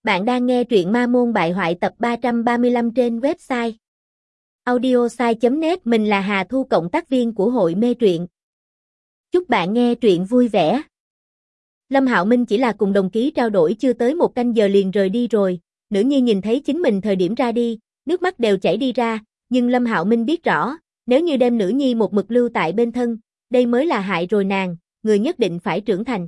Bạn đang nghe truyện Ma Môn Bại Hoại tập 335 trên website audiosai.net. Mình là Hà Thu, cộng tác viên của hội mê truyện. Chúc bạn nghe truyện vui vẻ. Lâm Hạo Minh chỉ là cùng đồng ký trao đổi chưa tới một canh giờ liền rời đi rồi. Nữ nhi nhìn thấy chính mình thời điểm ra đi, nước mắt đều chảy đi ra, nhưng Lâm Hạo Minh biết rõ, nếu như đem nữ nhi một mực lưu tại bên thân, đây mới là hại rồi nàng, người nhất định phải trưởng thành.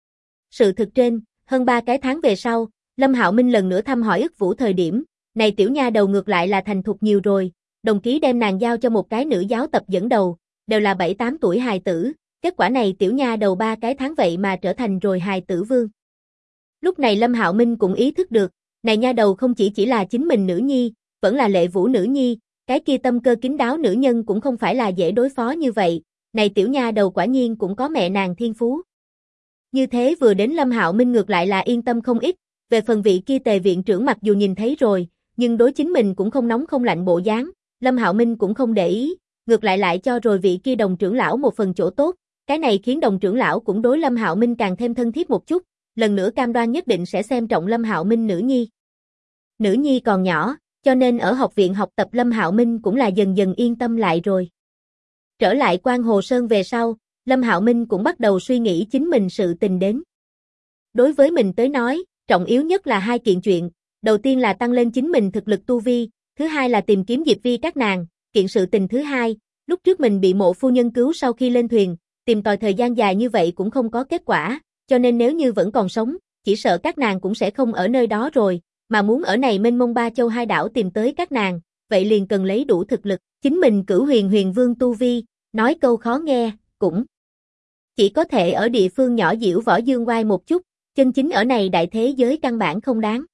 Sự thực trên, hơn 3 cái tháng về sau, Lâm Hạo Minh lần nữa thăm hỏi ức Vũ thời điểm, này tiểu nha đầu ngược lại là thành thục nhiều rồi, đồng ký đem nàng giao cho một cái nữ giáo tập dẫn đầu, đều là 7-8 tuổi hài tử, kết quả này tiểu nha đầu 3 cái tháng vậy mà trở thành rồi hài tử vương. Lúc này Lâm Hạo Minh cũng ý thức được, này nha đầu không chỉ là chính mình nữ nhi, vẫn là Lệ Vũ nữ nhi, cái kia tâm cơ kín đáo nữ nhân cũng không phải là dễ đối phó như vậy, này tiểu nha đầu quả nhiên cũng có mẹ nàng thiên phú. Như thế vừa đến Lâm Hạo Minh ngược lại là yên tâm không ít. Về phần vị kia Tề viện trưởng mặc dù nhìn thấy rồi, nhưng đối chính mình cũng không nóng không lạnh bộ dáng, Lâm Hạo Minh cũng không để ý, ngược lại cho rồi vị kia Đồng trưởng lão một phần chỗ tốt, cái này khiến Đồng trưởng lão cũng đối Lâm Hạo Minh càng thêm thân thiết một chút, lần nữa cam đoan nhất định sẽ xem trọng Lâm Hạo Minh nữ nhi. Nữ nhi còn nhỏ, cho nên ở học viện học tập Lâm Hạo Minh cũng là dần dần yên tâm lại rồi. Trở lại Quan Hồ Sơn về sau, Lâm Hạo Minh cũng bắt đầu suy nghĩ chính mình sự tình đến. Đối với mình tới nói, trọng yếu nhất là hai kiện chuyện, đầu tiên là tăng lên chính mình thực lực tu vi, thứ hai là tìm kiếm Diệp Vi các nàng, kiện sự tình thứ hai, lúc trước mình bị Mộ phu nhân cứu sau khi lên thuyền, tìm tòi thời gian dài như vậy cũng không có kết quả, cho nên nếu như vẫn còn sống, chỉ sợ các nàng cũng sẽ không ở nơi đó rồi, mà muốn ở này mênh mông ba châu hai đảo tìm tới các nàng, vậy liền cần lấy đủ thực lực, chính mình Cửu Huyền Vương tu vi, nói câu khó nghe, cũng chỉ có thể ở địa phương nhỏ diễu võ dương oai một chút, chân chính ở này đại thế giới căn bản không đáng.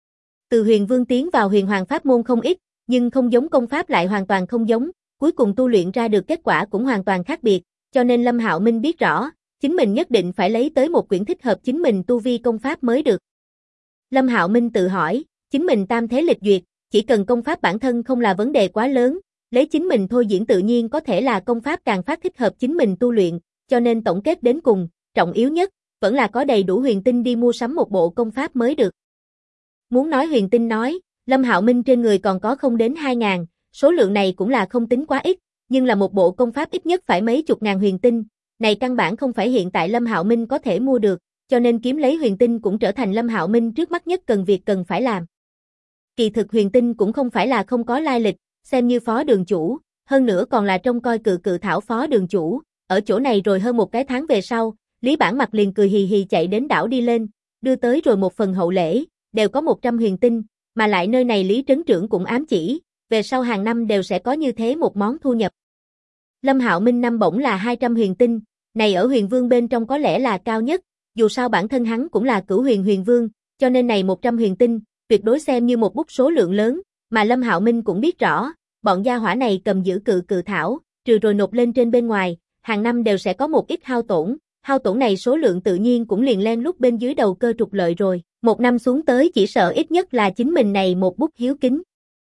Từ Huyền Vương tiến vào Huyền Hoàng pháp môn không ít, nhưng không giống công pháp lại hoàn toàn không giống, cuối cùng tu luyện ra được kết quả cũng hoàn toàn khác biệt, cho nên Lâm Hạo Minh biết rõ, chính mình nhất định phải lấy tới một quyển thích hợp chính mình tu vi công pháp mới được. Lâm Hạo Minh tự hỏi, chính mình tam thế lịch duyệt, chỉ cần công pháp bản thân không là vấn đề quá lớn, lấy chính mình thôi diễn tự nhiên có thể là công pháp càng phát thích hợp chính mình tu luyện, cho nên tổng kết đến cùng, trọng yếu nhất vẫn là có đầy đủ huyền tinh đi mua sắm một bộ công pháp mới được. Muốn nói huyền tinh nói, Lâm Hạo Minh trên người còn có không đến 2.000, số lượng này cũng là không tính quá ít, nhưng là một bộ công pháp ít nhất phải mấy chục ngàn huyền tinh, này căn bản không phải hiện tại Lâm Hạo Minh có thể mua được, cho nên kiếm lấy huyền tinh cũng trở thành Lâm Hạo Minh trước mắt nhất cần phải làm. Kỳ thực huyền tinh cũng không phải là không có lai lịch, xem như phó đường chủ, hơn nữa còn là trông coi cự thảo phó đường chủ, ở chỗ này rồi hơn một cái tháng về sau, Lý Bản Mặc liền cười hì hì chạy đến đảo đi lên, đưa tới rồi một phần hậu lễ, đều có 100 huyền tinh, mà lại nơi này Lý Trấn Trưởng cũng ám chỉ, về sau hàng năm đều sẽ có như thế một món thu nhập. Lâm Hạo Minh năm bổng là 200 huyền tinh, này ở Huyền Vương bên trong có lẽ là cao nhất, dù sao bản thân hắn cũng là Cửu Huyền Vương, cho nên này 100 huyền tinh, tuyệt đối xem như một bút số lượng lớn, mà Lâm Hạo Minh cũng biết rõ, bọn gia hỏa này cầm giữ cự thảo, trừ rồi nộp lên trên bên ngoài, hàng năm đều sẽ có một ít hao tổn này số lượng tự nhiên cũng liền len lút bên dưới đầu cơ trục lợi rồi, một năm xuống tới chỉ sợ ít nhất là chính mình này một bút hiếu kính.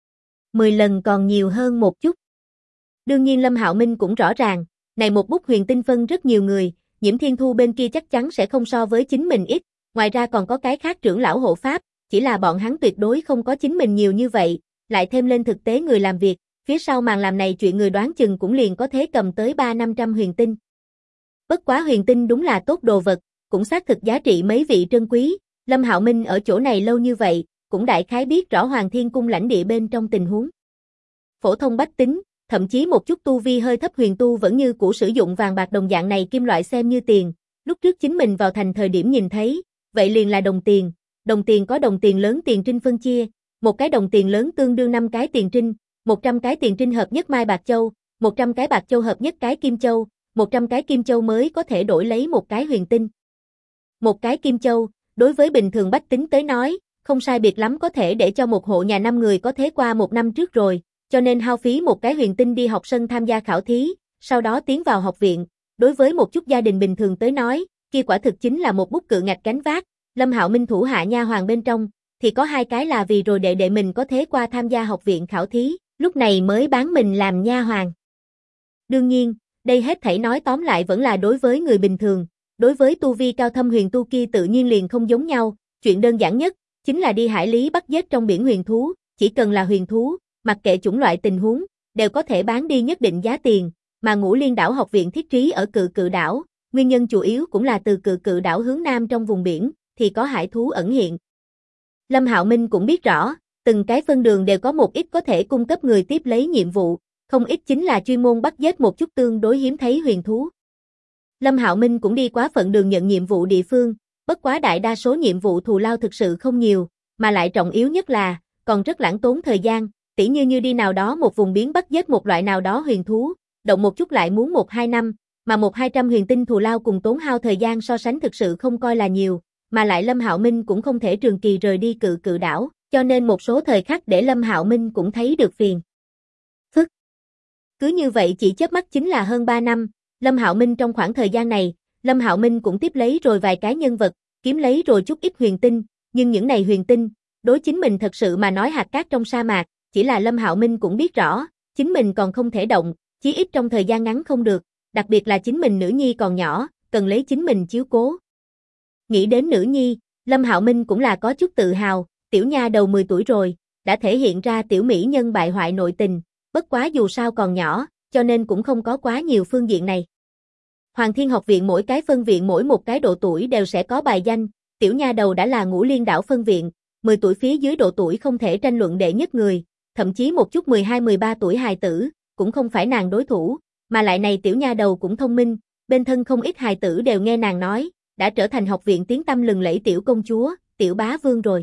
10 lần còn nhiều hơn một chút. Đương nhiên Lâm Hạo Minh cũng rõ ràng, này một bút huyền tinh phân rất nhiều người, Nhiễm Thiên Thu bên kia chắc chắn sẽ không so với chính mình ít, ngoài ra còn có cái khác trưởng lão hộ pháp, chỉ là bọn hắn tuyệt đối không có chính mình nhiều như vậy, lại thêm lên thực tế người làm việc, phía sau màn làm này chuyện người đoán chừng cũng liền có thế cầm tới 300-500 huyền tinh. Bất quá huyền tinh đúng là tốt đồ vật, cũng xác thực giá trị mấy vị trân quý, Lâm Hạo Minh ở chỗ này lâu như vậy, cũng đại khái biết rõ Hoàng Thiên Cung lãnh địa bên trong tình huống. Phổ thông bách tính, thậm chí một chút tu vi hơi thấp huyền tu vẫn như cũ sử dụng vàng bạc đồng dạng này kim loại xem như tiền, lúc trước chính mình vào thành thời điểm nhìn thấy, vậy liền là đồng tiền có đồng tiền lớn tiền trinh phân chia, một cái đồng tiền lớn tương đương 5 cái tiền trinh, 100 cái tiền trinh hợp nhất mai bạc châu, 100 cái bạc châu hợp nhất cái kim châu, 100 cái kim châu mới có thể đổi lấy một cái huyền tinh. Một cái kim châu, đối với bình thường bách tính tới nói, không sai biệt lắm có thể để cho một hộ nhà 5 người có thế qua một năm trước rồi, cho nên hao phí một cái huyền tinh đi học sân tham gia khảo thí, sau đó tiến vào học viện, đối với một chút gia đình bình thường tới nói, kia quả thực chính là một bút cự ngạch gánh vác. Lâm Hạo Minh thủ hạ nha hoàn bên trong, thì có 2 cái là vì rồi đệ mình có thế qua tham gia học viện khảo thí, lúc này mới bán mình làm nha hoàn. Đương nhiên, đây hết thảy nói tóm lại vẫn là đối với người bình thường, đối với tu vi cao thâm huyền tu kia tự nhiên liền không giống nhau, chuyện đơn giản nhất, chính là đi hải lý bắt giết trong biển huyền thú, chỉ cần là huyền thú, mặc kệ chủng loại tình huống, đều có thể bán đi nhất định giá tiền, mà Ngũ Liên Đảo học viện thiết trí ở Cự Cự đảo, nguyên nhân chủ yếu cũng là từ Cự Cự đảo hướng nam trong vùng biển, thì có hải thú ẩn hiện. Lâm Hạo Minh cũng biết rõ, từng cái phân đường đều có một ít có thể cung cấp người tiếp lấy nhiệm vụ, không ít chính là chuyên môn bắt giết một chút tương đối hiếm thấy huyền thú. Lâm Hạo Minh cũng đi qua phận đường nhận nhiệm vụ địa phương, bất quá đại đa số nhiệm vụ thù lao thực sự không nhiều, mà lại trọng yếu nhất là, còn rất lãng tốn thời gian, tỉ như đi nào đó một vùng biến bắt giết một loại nào đó huyền thú, động một chút lại muốn 1-2 năm, mà 100-200 huyền tinh thù lao cùng tốn hao thời gian so sánh thực sự không coi là nhiều, mà lại Lâm Hạo Minh cũng không thể trường kỳ rời đi Cự Cự đảo, cho nên một số thời khắc để Lâm Hạo Minh cũng thấy được phiền phức. Cứ như vậy chỉ chớp mắt chính là hơn 3 năm, Lâm Hạo Minh trong khoảng thời gian này, Lâm Hạo Minh cũng tiếp lấy rồi vài cái nhân vật, kiếm lấy rồi chút ít huyền tinh, nhưng những này huyền tinh, đối chính mình thật sự mà nói hạt cát trong sa mạc, chỉ là Lâm Hạo Minh cũng biết rõ, chính mình còn không thể động, chí ít trong thời gian ngắn không được, đặc biệt là chính mình nữ nhi còn nhỏ, cần lấy chính mình chiếu cố. Nghĩ đến nữ nhi, Lâm Hạo Minh cũng là có chút tự hào, tiểu nha đầu 10 tuổi rồi, đã thể hiện ra tiểu mỹ nhân bại hoại nội tình, bất quá dù sao còn nhỏ, cho nên cũng không có quá nhiều phương diện này. Hoàng Thiên học viện mỗi cái phân viện mỗi một cái độ tuổi đều sẽ có bài danh, tiểu nha đầu đã là Ngũ Liên đảo phân viện, 10 tuổi phía dưới độ tuổi không thể tranh luận đệ nhất người, thậm chí một chút 12-13 tuổi hài tử, cũng không phải nàng đối thủ, mà lại này tiểu nha đầu cũng thông minh, bên thân không ít hài tử đều nghe nàng nói, đã trở thành học viện tiếng tăm lừng lẫy tiểu công chúa, tiểu bá vương rồi.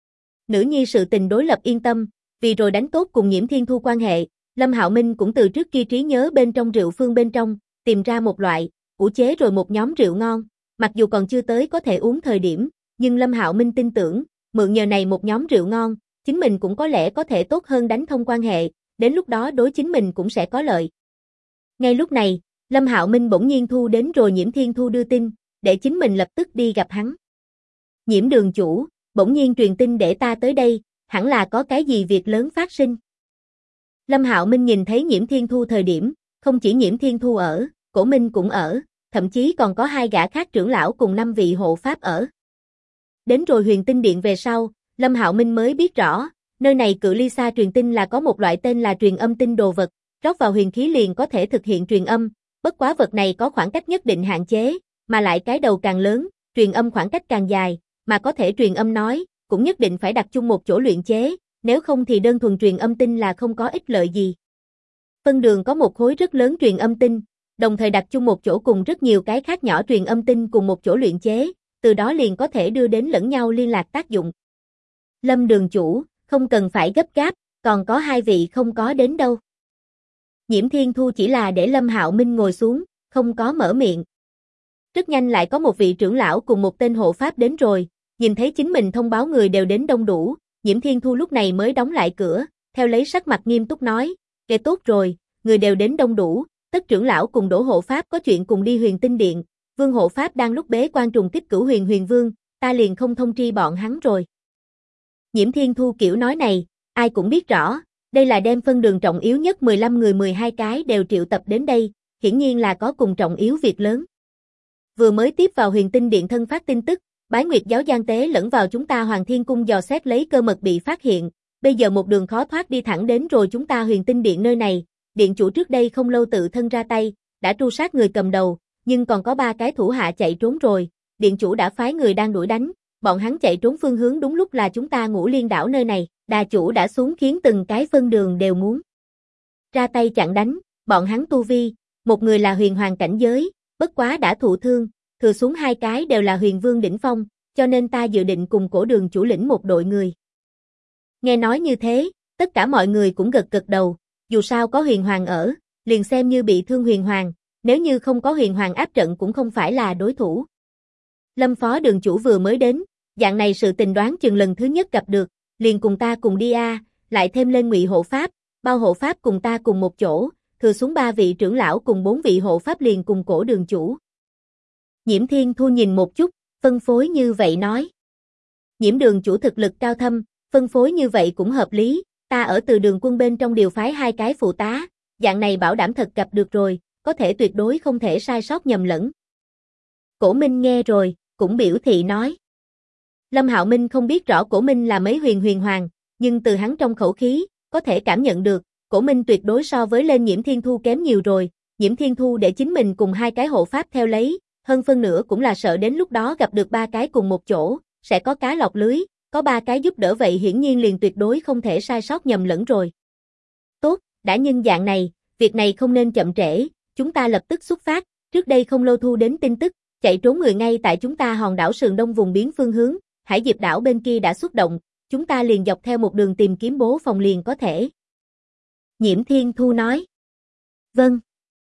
Nữ nhi sự tình đối lập yên tâm, vì rồi đánh tốt cùng Nhiễm Thiên Thu quan hệ, Lâm Hạo Minh cũng từ trước kia trí nhớ bên trong rượu phương bên trong, tìm ra một loại, ủ chế rồi một nhóm rượu ngon, mặc dù còn chưa tới có thể uống thời điểm, nhưng Lâm Hạo Minh tin tưởng, mượn nhờ này một nhóm rượu ngon, chính mình cũng có lẽ có thể tốt hơn đánh thông quan hệ, đến lúc đó đối chính mình cũng sẽ có lợi. Ngay lúc này, Lâm Hạo Minh bỗng nhiên thu đến rồi Nhiễm Thiên Thu đưa tin, để chính mình lập tức đi gặp hắn. Nhiễm đường chủ, bỗng nhiên truyền tin để ta tới đây, hẳn là có cái gì việc lớn phát sinh. Lâm Hạo Minh nhìn thấy Nhiễm Thiên Thu thời điểm, không chỉ Nhiễm Thiên Thu ở, Cổ Minh cũng ở, thậm chí còn có 2 gã khác trưởng lão cùng 5 vị hộ pháp ở. Đến rồi Huyền Tinh Điện về sau, Lâm Hạo Minh mới biết rõ, nơi này cự ly xa truyền tin là có một loại tên là truyền âm tinh đồ vật, rót vào huyền khí liền có thể thực hiện truyền âm, bất quá vật này có khoảng cách nhất định hạn chế, mà lại cái đầu càng lớn, truyền âm khoảng cách càng dài, mà có thể truyền âm nói, cũng nhất định phải đặt chung một chỗ luyện chế, nếu không thì đơn thuần truyền âm tinh là không có ích lợi gì. Phân đường có một khối rất lớn truyền âm tinh, đồng thời đặt chung một chỗ cùng rất nhiều cái khác nhỏ truyền âm tinh cùng một chỗ luyện chế, từ đó liền có thể đưa đến lẫn nhau liên lạc tác dụng. Lâm đường chủ, không cần phải gấp gáp, còn có 2 vị không có đến đâu. Nhiễm Thiên Thu chỉ là để Lâm Hạo Minh ngồi xuống, không có mở miệng. Rất nhanh lại có một vị trưởng lão cùng một tên hộ pháp đến rồi, nhìn thấy chính mình thông báo người đều đến đông đủ, Nhiễm Thiên Thu lúc này mới đóng lại cửa, theo lấy sắc mặt nghiêm túc nói, kể tốt rồi, người đều đến đông đủ, tất trưởng lão cùng Đỗ hộ pháp có chuyện cùng đi Huyền Tinh Điện, Vương hộ pháp đang lúc bế quan trùng kích Cửu Huyền Huyền Vương, ta liền không thông tri bọn hắn rồi. Nhiễm Thiên Thu kiểu nói này, ai cũng biết rõ, đây là đem phân đường trọng yếu nhất 15 người 12 cái đều triệu tập đến đây, hiển nhiên là có cùng trọng yếu việc lớn. Vừa mới tiếp vào Huyền Tinh Điện thân phát tin tức, Bái Nguyệt giáo gian tế lẫn vào chúng ta Hoàng Thiên Cung dò xét lấy cơ mật bị phát hiện, bây giờ một đường khó thoát đi thẳng đến rồi chúng ta Huyền Tinh Điện nơi này, điện chủ trước đây không lâu tự thân ra tay, đã tru sát người cầm đầu, nhưng còn có 3 cái thủ hạ chạy trốn rồi, điện chủ đã phái người đang đuổi đánh, bọn hắn chạy trốn phương hướng đúng lúc là chúng ta Ngũ Liên đảo nơi này, đà chủ đã xuống khiến từng cái phân đường đều muốn ra tay chặn đánh, bọn hắn tu vi, một người là huyền hoàng cảnh giới, bất quá đã thụ thương, thừa xuống 2 cái đều là huyền vương đỉnh phong, cho nên ta dự định cùng Cổ đường chủ lĩnh một đội người. Nghe nói như thế, tất cả mọi người cũng gật gật đầu, dù sao có huyền hoàng ở, liền xem như bị thương huyền hoàng, nếu như không có huyền hoàng áp trận cũng không phải là đối thủ. Lâm phó đường chủ vừa mới đến, dạng này sự tình đoán chừng lần thứ nhất gặp được, liền cùng ta cùng đi a, lại thêm lên Ngụy hộ pháp, Bao hộ pháp cùng ta cùng một chỗ, thừa xuống 3 vị trưởng lão cùng 4 vị hộ pháp liền cùng Cổ đường chủ. Nhiễm Thiên Thu nhìn một chút, phân phối như vậy nói. Nhiễm đường chủ thực lực cao thâm, phân phối như vậy cũng hợp lý, ta ở từ đường quân bên trong điều phái 2 cái phụ tá, dạng này bảo đảm thật gặp được rồi, có thể tuyệt đối không thể sai sót nhầm lẫn. Cổ Minh nghe rồi, cũng biểu thị nói. Lâm Hạo Minh không biết rõ Cổ Minh là mấy huyền hoàng, nhưng từ hắn trong khẩu khí, có thể cảm nhận được, Cổ Minh tuyệt đối so với lên Nhiễm Thiên Thu kém nhiều rồi, Nhiễm Thiên Thu để chính mình cùng hai cái hộ pháp theo lấy, hơn phân nửa cũng là sợ đến lúc đó gặp được ba cái cùng một chỗ, sẽ có cá lọt lưới, có ba cái giúp đỡ vậy hiển nhiên liền tuyệt đối không thể sai sót nhầm lẫn rồi. Tốt, đã nhân dạng này, việc này không nên chậm trễ, chúng ta lập tức xuất phát, trước đây không lâu thu đến tin tức, chạy trốn người ngay tại chúng ta hòn đảo Sườn Đông vùng biến phương hướng, Hải Diệp đảo bên kia đã xuất động, chúng ta liền dọc theo một đường tìm kiếm bố phòng liền có thể. Nhiễm Thiên Thu nói. Vâng.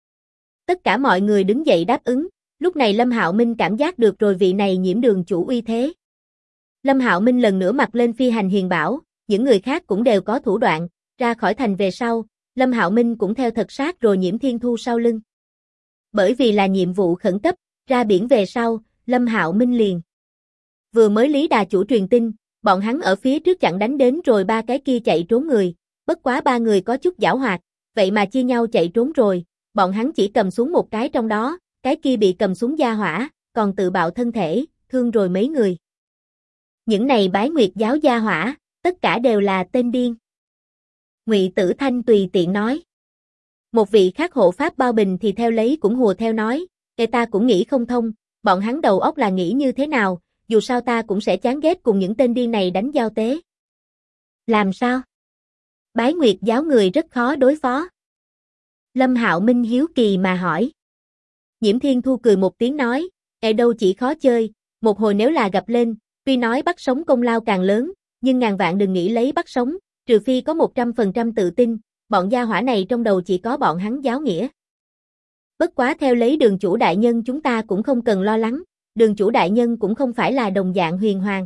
Tất cả mọi người đứng dậy đáp ứng, lúc này Lâm Hạo Minh cảm giác được rồi vị này Nhiễm đường chủ uy thế. Lâm Hạo Minh lần nữa mặc lên phi hành hiền bảo, những người khác cũng đều có thủ đoạn, ra khỏi thành về sau, Lâm Hạo Minh cũng theo thật sát rồi Nhiễm Thiên Thu sau lưng. Bởi vì là nhiệm vụ khẩn cấp, ra biển về sau, Lâm Hạo Minh liền. Vừa mới Lý Đà chủ truyền tin, bọn hắn ở phía trước chặn đánh đến rồi ba cái kia chạy trốn người, bất quá ba người có chút giảo hoạt, vậy mà chia nhau chạy trốn rồi, bọn hắn chỉ cầm xuống một cái trong đó, cái kia bị cầm xuống gia hỏa, còn tự bạo thân thể, thương rồi mấy người. Những này bái nguyệt giáo gia hỏa, tất cả đều là tên điên. Ngụy Tử Thanh tùy tiện nói. Một vị khác hộ pháp Bao Bình thì theo lấy cũng hùa theo nói, ta cũng nghĩ không thông, bọn hắn đầu óc là nghĩ như thế nào, dù sao ta cũng sẽ chán ghét cùng những tên điên này đánh giao tế. Làm sao? Bái nguyệt giáo người rất khó đối phó. Lâm Hạo Minh hiếu kỳ mà hỏi. Nhiễm Thiên Thu cười một tiếng nói, đâu chỉ khó chơi, một hồi nếu là gặp lên, tuy nói bắt sống công lao càng lớn, nhưng ngàn vạn đừng nghĩ lấy bắt sống, trừ phi có 100% tự tin, bọn gia hỏa này trong đầu chỉ có bọn hắn giáo nghĩa. Bất quá theo lấy đường chủ đại nhân chúng ta cũng không cần lo lắng, đường chủ đại nhân cũng không phải là đồng dạng huyền hoàng.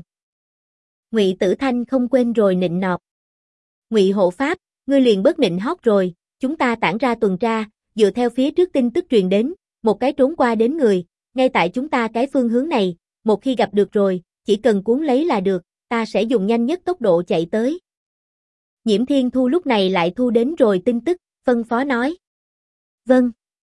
Ngụy Tử Thanh không quên rồi nịnh nọt. Ngụy hộ pháp, ngươi liền bớt nịnh hót rồi, chúng ta tản ra tuần tra, dựa theo phía trước tin tức truyền đến, một cái trốn qua đến người, ngay tại chúng ta cái phương hướng này, một khi gặp được rồi, chỉ cần cuốn lấy là được, ta sẽ dùng nhanh nhất tốc độ chạy tới. Nhiễm Thiên Thu lúc này lại thu đến rồi tin tức, phân phó nói. Vâng.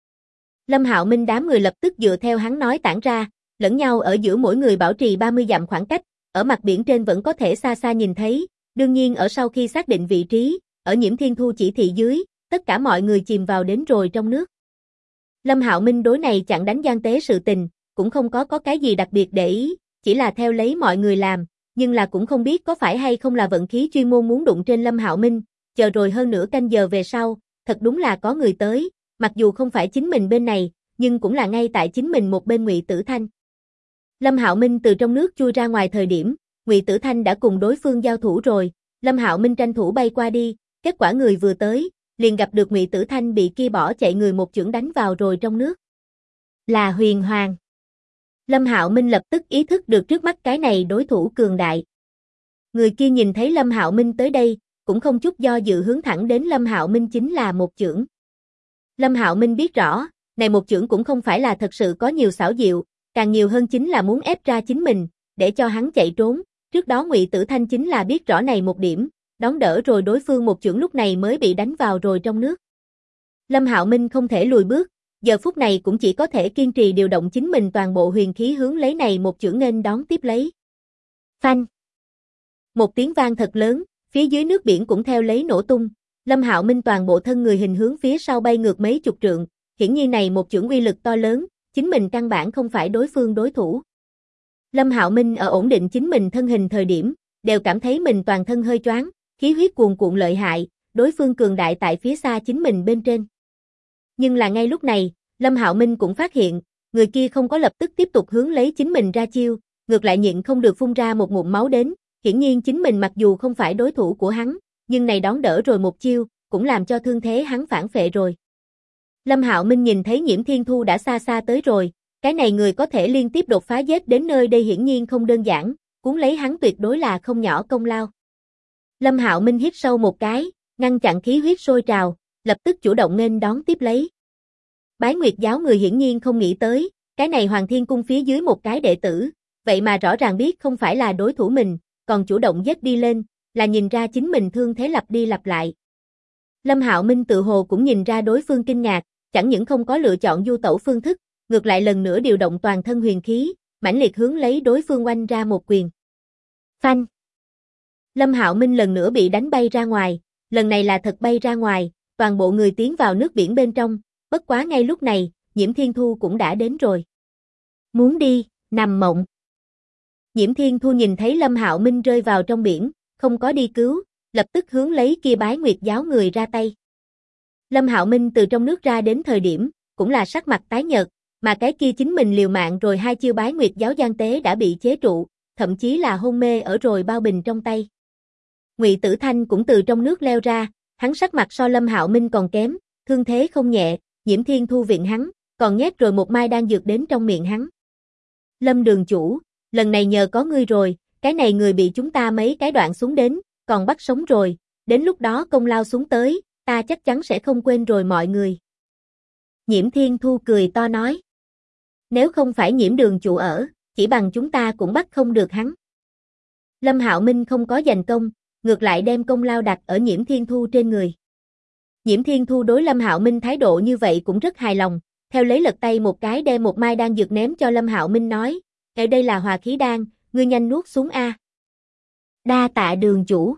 Lâm Hạo Minh đám người lập tức dựa theo hắn nói tản ra, lẫn nhau ở giữa mỗi người bảo trì 30 dặm khoảng cách, ở mặt biển trên vẫn có thể xa xa nhìn thấy, đương nhiên ở sau khi xác định vị trí, ở Nhiễm Thiên Thu chỉ thị dưới, tất cả mọi người chìm vào đến rồi trong nước. Lâm Hạo Minh đối này chặn đánh gian tế sự tình, cũng không có cái gì đặc biệt để ý, chỉ là theo lấy mọi người làm, nhưng là cũng không biết có phải hay không là vận khí chuyên môn muốn đụng trên Lâm Hạo Minh, chờ rồi hơn nửa canh giờ về sau, thật đúng là có người tới, mặc dù không phải chính mình bên này, nhưng cũng là ngay tại chính mình một bên Ngụy Tử Thanh. Lâm Hạo Minh từ trong nước chui ra ngoài thời điểm, Ngụy Tử Thanh đã cùng đối phương giao thủ rồi, Lâm Hạo Minh tranh thủ bay qua đi, kết quả người vừa tới, liền gặp được Ngụy Tử Thanh bị kia bỏ chạy người một chưởng đánh vào rồi trong nước. Là huyền hoàng. Lâm Hạo Minh lập tức ý thức được trước mắt cái này đối thủ cường đại. Người kia nhìn thấy Lâm Hạo Minh tới đây, cũng không chút do dự hướng thẳng đến Lâm Hạo Minh chính là một chưởng. Lâm Hạo Minh biết rõ, này một chưởng cũng không phải là thật sự có nhiều xảo diệu, càng nhiều hơn chính là muốn ép ra chính mình, để cho hắn chạy trốn. Trước đó Ngụy Tử Thanh chính là biết rõ này một điểm, đón đỡ rồi đối phương một chưởng lúc này mới bị đánh vào rồi trong nước. Lâm Hạo Minh không thể lùi bước, giờ phút này cũng chỉ có thể kiên trì điều động chính mình toàn bộ huyền khí hướng lấy này một chưởng nên đón tiếp lấy. Phanh! Một tiếng vang thật lớn, phía dưới nước biển cũng theo lấy nổ tung, Lâm Hạo Minh toàn bộ thân người hình hướng phía sau bay ngược mấy chục trượng, hiển nhiên này một chưởng uy lực to lớn, chính mình căn bản không phải đối phương đối thủ. Lâm Hạo Minh ở ổn định chính mình thân hình thời điểm, đều cảm thấy mình toàn thân hơi choáng, khí huyết cuồn cuộn lợi hại, đối phương cường đại tại phía xa chính mình bên trên. Nhưng là ngay lúc này, Lâm Hạo Minh cũng phát hiện, người kia không có lập tức tiếp tục hướng lấy chính mình ra chiêu, ngược lại nhịn không được phun ra một ngụm máu đến, hiển nhiên chính mình mặc dù không phải đối thủ của hắn, nhưng này đón đỡ rồi một chiêu, cũng làm cho thương thế hắn phản phệ rồi. Lâm Hạo Minh nhìn thấy Nhiễm Thiên Thu đã xa xa tới rồi, cái này người có thể liên tiếp đột phá giết đến nơi đây hiển nhiên không đơn giản, cuốn lấy hắn tuyệt đối là không nhỏ công lao. Lâm Hạo Minh hít sâu một cái, ngăn chặn khí huyết sôi trào, lập tức chủ động nghênh đón tiếp lấy. Bái Nguyệt giáo người hiển nhiên không nghĩ tới, cái này Hoàng Thiên Cung phía dưới một cái đệ tử, vậy mà rõ ràng biết không phải là đối thủ mình, còn chủ động giết đi lên, là nhìn ra chính mình thương thế lặp đi lặp lại. Lâm Hạo Minh tự hồ cũng nhìn ra đối phương kinh ngạc, chẳng những không có lựa chọn du tẩu phương thức, ngược lại lần nữa điều động toàn thân huyền khí, mãnh liệt hướng lấy đối phương oanh ra một quyền. Phanh. Lâm Hạo Minh lần nữa bị đánh bay ra ngoài, lần này là thật bay ra ngoài, toàn bộ người tiến vào nước biển bên trong, bất quá ngay lúc này, Nhiễm Thiên Thu cũng đã đến rồi. Muốn đi, nằm mộng. Nhiễm Thiên Thu nhìn thấy Lâm Hạo Minh rơi vào trong biển, không có đi cứu, lập tức hướng lấy kia Bái Nguyệt giáo người ra tay. Lâm Hạo Minh từ trong nước ra đến thời điểm, cũng là sắc mặt tái nhợt, mà cái kia chính mình liều mạng rồi hai chiêu Bái Nguyệt giáo gian tế đã bị chế trụ, thậm chí là hôn mê ở rồi bao bình trong tay. Ngụy Tử Thanh cũng từ trong nước leo ra, hắn sắc mặt so Lâm Hạo Minh còn kém, thương thế không nhẹ, Nhiễm Thiên Thu viện hắn, còn nhét rồi một mai đan dược đến trong miệng hắn. Lâm đường chủ, lần này nhờ có ngươi rồi, cái này người bị chúng ta mấy cái đoạn xuống đến, còn bắt sống rồi, đến lúc đó công lao xuống tới, ta chắc chắn sẽ không quên rồi mọi người. Nhiễm Thiên Thu cười to nói. Nếu không phải Nhiễm đường chủ ở, chỉ bằng chúng ta cũng bắt không được hắn. Lâm Hạo Minh không có giành công, ngược lại đem công lao đặt ở Nhiễm Thiên Thu trên người. Nhiễm Thiên Thu đối Lâm Hạo Minh thái độ như vậy cũng rất hài lòng, theo lấy lật tay một cái đem một mai đan dược ném cho Lâm Hạo Minh nói, ở đây là hòa khí đan, ngươi nhanh nuốt xuống a. Đa tạ đường chủ.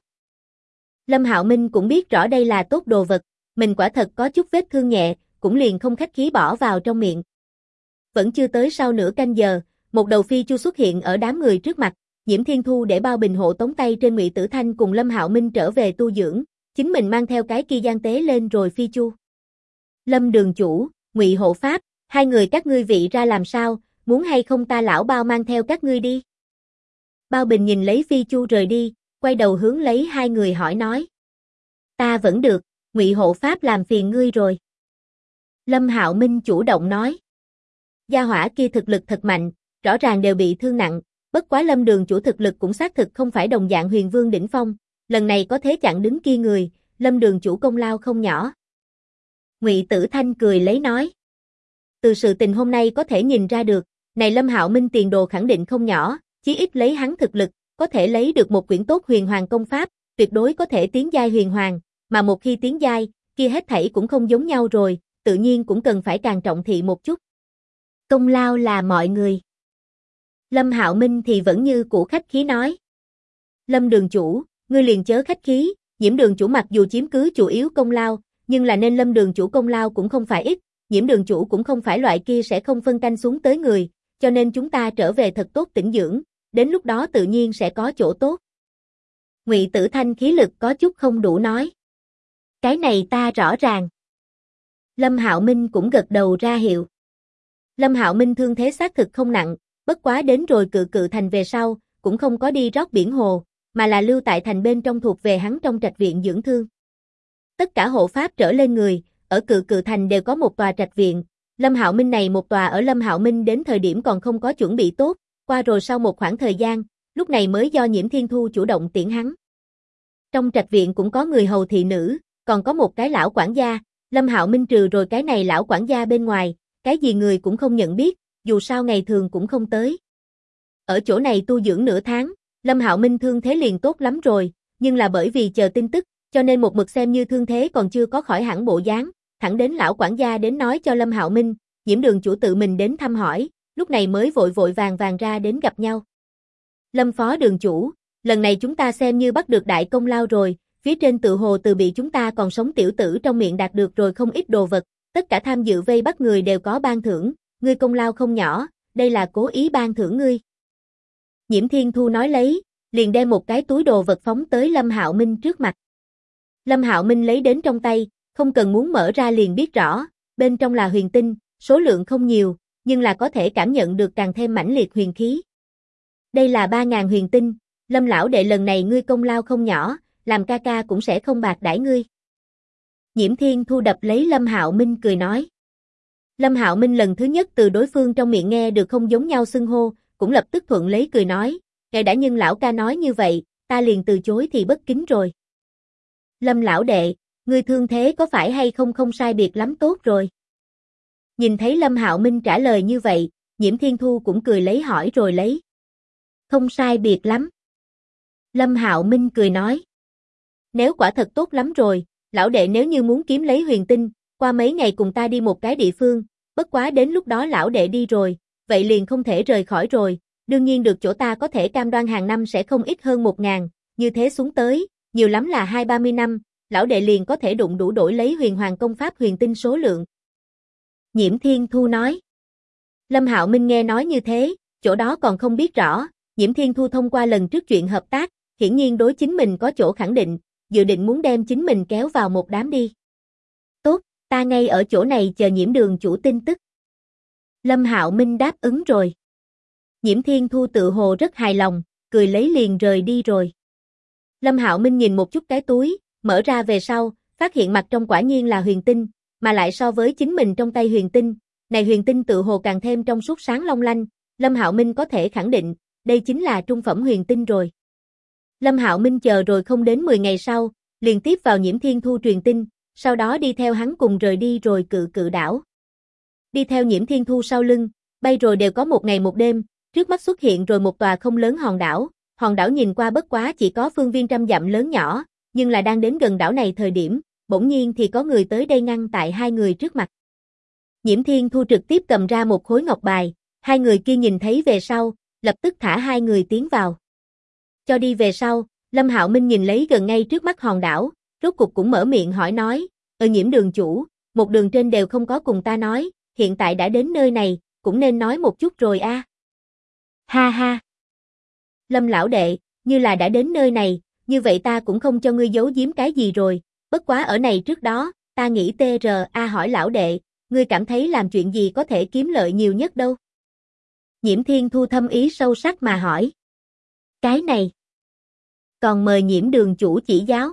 Lâm Hạo Minh cũng biết rõ đây là tốt đồ vật, mình quả thật có chút vết thương nhẹ, cũng liền không khách khí bỏ vào trong miệng. Vẫn chưa tới sau nửa canh giờ, một đầu phi chu xuất hiện ở đám người trước mặt, Nhiễm Thiên Thu để bao bình hộ tống tay trên Ngụy Tử Thanh cùng Lâm Hạo Minh trở về tu dưỡng, chính mình mang theo cái kia gian tế lên rồi phi chu. Lâm đường chủ, Ngụy hộ pháp, hai người các ngươi vị ra làm sao, muốn hay không ta lão bao mang theo các ngươi đi. Bao bình nhìn lấy phi chu rời đi, quay đầu hướng lấy hai người hỏi nói. Ta vẫn được, Ngụy hộ pháp làm phiền ngươi rồi. Lâm Hạo Minh chủ động nói. Gia hỏa kia thực lực thật mạnh, rõ ràng đều bị thương nặng, bất quá Lâm đường chủ thực lực cũng xác thực không phải đồng dạng huyền vương đỉnh phong, lần này có thế chặn đứng kia người, Lâm đường chủ công lao không nhỏ. Ngụy Tử Thanh cười lấy nói. Từ sự tình hôm nay có thể nhìn ra được, này Lâm Hạo Minh tiền đồ khẳng định không nhỏ, chí ít lấy hắn thực lực, có thể lấy được một quyển tốt huyền hoàng công pháp, tuyệt đối có thể tiến giai huyền hoàng, mà một khi tiến giai, kia hết thảy cũng không giống nhau rồi, tự nhiên cũng cần phải càng trọng thị một chút. Công lao là mọi người. Lâm Hạo Minh thì vẫn như cũ khách khí nói. Lâm đường chủ, ngươi liền chớ khách khí, Nhiễm đường chủ mặc dù chiếm cứ chủ yếu công lao, nhưng là nên Lâm đường chủ công lao cũng không phải ít, Nhiễm đường chủ cũng không phải loại kia sẽ không phân canh xuống tới người, cho nên chúng ta trở về thật tốt tĩnh dưỡng, đến lúc đó tự nhiên sẽ có chỗ tốt. Ngụy Tử Thanh khí lực có chút không đủ nói. Cái này ta rõ ràng. Lâm Hạo Minh cũng gật đầu ra hiệu. Lâm Hạo Minh thương thế xác thực không nặng, bất quá đến rồi Cự Cự thành về sau, cũng không có đi rót biển hồ, mà là lưu tại thành bên trong thuộc về hắn trong trạch viện dưỡng thương. Tất cả hộ pháp trở lên người, ở Cự Cự thành đều có một tòa trạch viện, Lâm Hạo Minh này một tòa ở Lâm Hạo Minh đến thời điểm còn không có chuẩn bị tốt, qua rồi sau một khoảng thời gian, lúc này mới do Nhiễm Thiên Thu chủ động tiễn hắn. Trong trạch viện cũng có người hầu thị nữ, còn có một cái lão quản gia, Lâm Hạo Minh trừ rồi cái này lão quản gia bên ngoài, cái gì người cũng không nhận biết, dù sao ngày thường cũng không tới. Ở chỗ này tu dưỡng nửa tháng, Lâm Hạo Minh thương thế liền tốt lắm rồi, nhưng là bởi vì chờ tin tức, cho nên một mực xem như thương thế còn chưa có khỏi hẳn bộ dáng, thẳng đến lão quản gia đến nói cho Lâm Hạo Minh, Nhiễm đường chủ tự mình đến thăm hỏi, lúc này mới vội vội vàng vàng ra đến gặp nhau. Lâm phó đường chủ, lần này chúng ta xem như bắt được đại công lao rồi, phía trên tự hồ từ bị chúng ta còn sống tiểu tử trong miệng đạt được rồi không ít đồ vật, tất cả tham dự vây bắt người đều có ban thưởng, ngươi công lao không nhỏ, đây là cố ý ban thưởng ngươi. Nhiễm Thiên Thu nói lấy, liền đem một cái túi đồ vật phóng tới Lâm Hạo Minh trước mặt. Lâm Hạo Minh lấy đến trong tay, không cần muốn mở ra liền biết rõ, bên trong là huyền tinh, số lượng không nhiều, nhưng là có thể cảm nhận được càng thêm mãnh liệt huyền khí. Đây là 3.000 huyền tinh, Lâm lão đệ lần này ngươi công lao không nhỏ, làm ca ca cũng sẽ không bạc đãi ngươi. Nhiễm Thiên Thu đập lấy Lâm Hạo Minh cười nói. Lâm Hạo Minh lần thứ nhất từ đối phương trong miệng nghe được không giống nhau xưng hô, cũng lập tức thuận lấy cười nói, ngài đã nhưng lão ca nói như vậy, ta liền từ chối thì bất kính rồi. Lâm lão đệ, ngươi thương thế có phải hay không không sai biệt lắm tốt rồi. Nhìn thấy Lâm Hạo Minh trả lời như vậy, Nhiễm Thiên Thu cũng cười lấy hỏi rồi lấy. Không sai biệt lắm. Lâm Hạo Minh cười nói. Nếu quả thật tốt lắm rồi, lão đệ nếu như muốn kiếm lấy huyền tinh, qua mấy ngày cùng ta đi một cái địa phương, bất quá đến lúc đó lão đệ đi rồi, vậy liền không thể rời khỏi rồi, đương nhiên được chỗ ta có thể cam đoan hàng năm sẽ không ít hơn 1.000, như thế xuống tới, nhiều lắm là 20-30 năm, lão đệ liền có thể đụng đủ đổi lấy huyền hoàng công pháp huyền tinh số lượng. Nhiễm Thiên Thu nói. Lâm Hạo Minh nghe nói như thế, chỗ đó còn không biết rõ, Nhiễm Thiên Thu thông qua lần trước chuyện hợp tác, hiển nhiên đối chính mình có chỗ khẳng định, dự định muốn đem chính mình kéo vào một đám đi. Tốt, ta ngay ở chỗ này chờ Nhiễm đường chủ tin tức. Lâm Hạo Minh đáp ứng rồi. Nhiễm Thiên Thu tự hồ rất hài lòng, cười lấy liền rời đi rồi. Lâm Hạo Minh nhìn một chút cái túi, mở ra về sau, phát hiện mặt trong quả nhiên là huyền tinh, mà lại so với chính mình trong tay huyền tinh, này huyền tinh tự hồ càng thêm trong suốt sáng long lanh, Lâm Hạo Minh có thể khẳng định, đây chính là trung phẩm huyền tinh rồi. Lâm Hạo Minh chờ rồi không đến 10 ngày sau, liền tiếp vào Nhiễm Thiên Thu truyền tin, sau đó đi theo hắn cùng rời đi rồi cự cự đảo. Đi theo Nhiễm Thiên Thu sau lưng, bay rồi đều có một ngày một đêm, trước mắt xuất hiện rồi một tòa không lớn hòn đảo nhìn qua bất quá chỉ có phương viên 100 dặm lớn nhỏ, nhưng là đang đến gần đảo này thời điểm, bỗng nhiên thì có người tới đây ngăn tại hai người trước mặt. Nhiễm Thiên Thu trực tiếp cầm ra một khối ngọc bài, hai người kia nhìn thấy về sau, lập tức thả hai người tiến vào. Cho đi về sau, Lâm Hạo Minh nhìn lấy gần ngay trước mắt hòn đảo, rốt cục cũng mở miệng hỏi nói, Nhiễm đường chủ, một đường trên đều không có cùng ta nói, hiện tại đã đến nơi này, cũng nên nói một chút rồi a. Ha ha. Lâm lão đệ, như là đã đến nơi này, như vậy ta cũng không cho ngươi giấu giếm cái gì rồi, bất quá ở này trước đó, ta nghĩ TRA hỏi lão đệ, ngươi cảm thấy làm chuyện gì có thể kiếm lợi nhiều nhất đâu? Nhiễm Thiên Thu thâm ý sâu sắc mà hỏi. Cái này. Còn mời Nhiễm đường chủ chỉ giáo.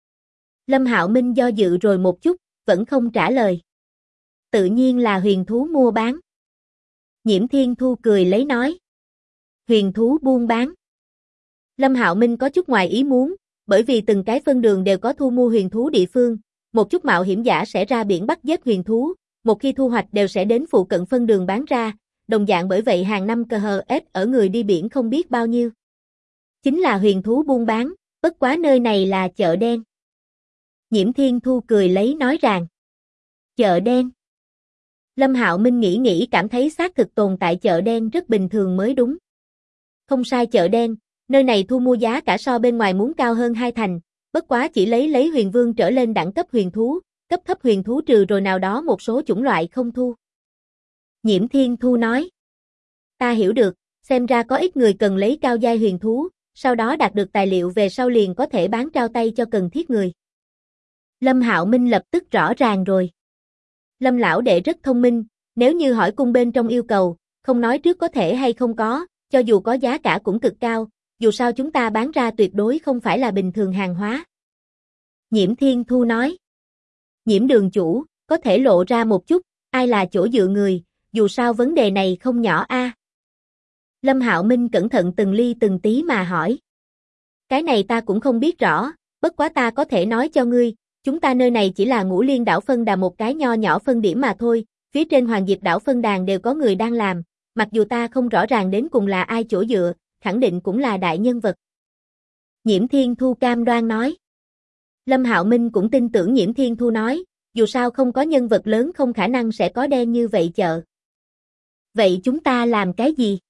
Lâm Hạo Minh do dự rồi một chút, vẫn không trả lời. Tự nhiên là huyền thú mua bán. Nhiễm Thiên Thu cười lấy nói. Huyền thú buôn bán. Lâm Hạo Minh có chút ngoài ý muốn, bởi vì từng cái phân đường đều có thu mua huyền thú địa phương, một chút mạo hiểm giả sẽ ra biển bắt giết huyền thú, một khi thu hoạch đều sẽ đến phụ cận phân đường bán ra, đồng dạng bởi vậy hàng năm CHF ở người đi biển không biết bao nhiêu. Chính là huyền thú buôn bán, bất quá nơi này là chợ đen. Nhiễm Thiên Thu cười lấy nói rằng. Chợ đen. Lâm Hạo Minh nghĩ cảm thấy xác thực tồn tại chợ đen rất bình thường mới đúng. Không sai, chợ đen, nơi này thu mua giá cả so bên ngoài muốn cao hơn 2 thành, bất quá chỉ lấy huyền vương trở lên đẳng cấp huyền thú, cấp thấp huyền thú trừ rồi nào đó một số chủng loại không thu. Nhiễm Thiên Thu nói. Ta hiểu được, xem ra có ít người cần lấy cao giai huyền thú, sau đó đạt được tài liệu về sau liền có thể bán trao tay cho cần thiết người. Lâm Hạo Minh lập tức rõ ràng rồi. Lâm lão đệ rất thông minh, nếu như hỏi cung bên trong yêu cầu, không nói trước có thể hay không có, cho dù có giá cả cũng cực cao, dù sao chúng ta bán ra tuyệt đối không phải là bình thường hàng hóa. Nhiễm Thiên Thu nói. Nhiễm đường chủ, có thể lộ ra một chút, ai là chỗ dựa người, dù sao vấn đề này không nhỏ a. Lâm Hạo Minh cẩn thận từng ly từng tí mà hỏi. Cái này ta cũng không biết rõ, bất quá ta có thể nói cho ngươi, chúng ta nơi này chỉ là Ngũ Liên đảo phân đà một cái nho nhỏ phân điểm mà thôi, phía trên Hoàng Diệp đảo phân đàn đều có người đang làm, mặc dù ta không rõ ràng đến cùng là ai chỗ dựa, khẳng định cũng là đại nhân vật. Nhiễm Thiên Thu cam đoan nói. Lâm Hạo Minh cũng tin tưởng Nhiễm Thiên Thu nói, dù sao không có nhân vật lớn không khả năng sẽ có đen như vậy chợ. Vậy chúng ta làm cái gì?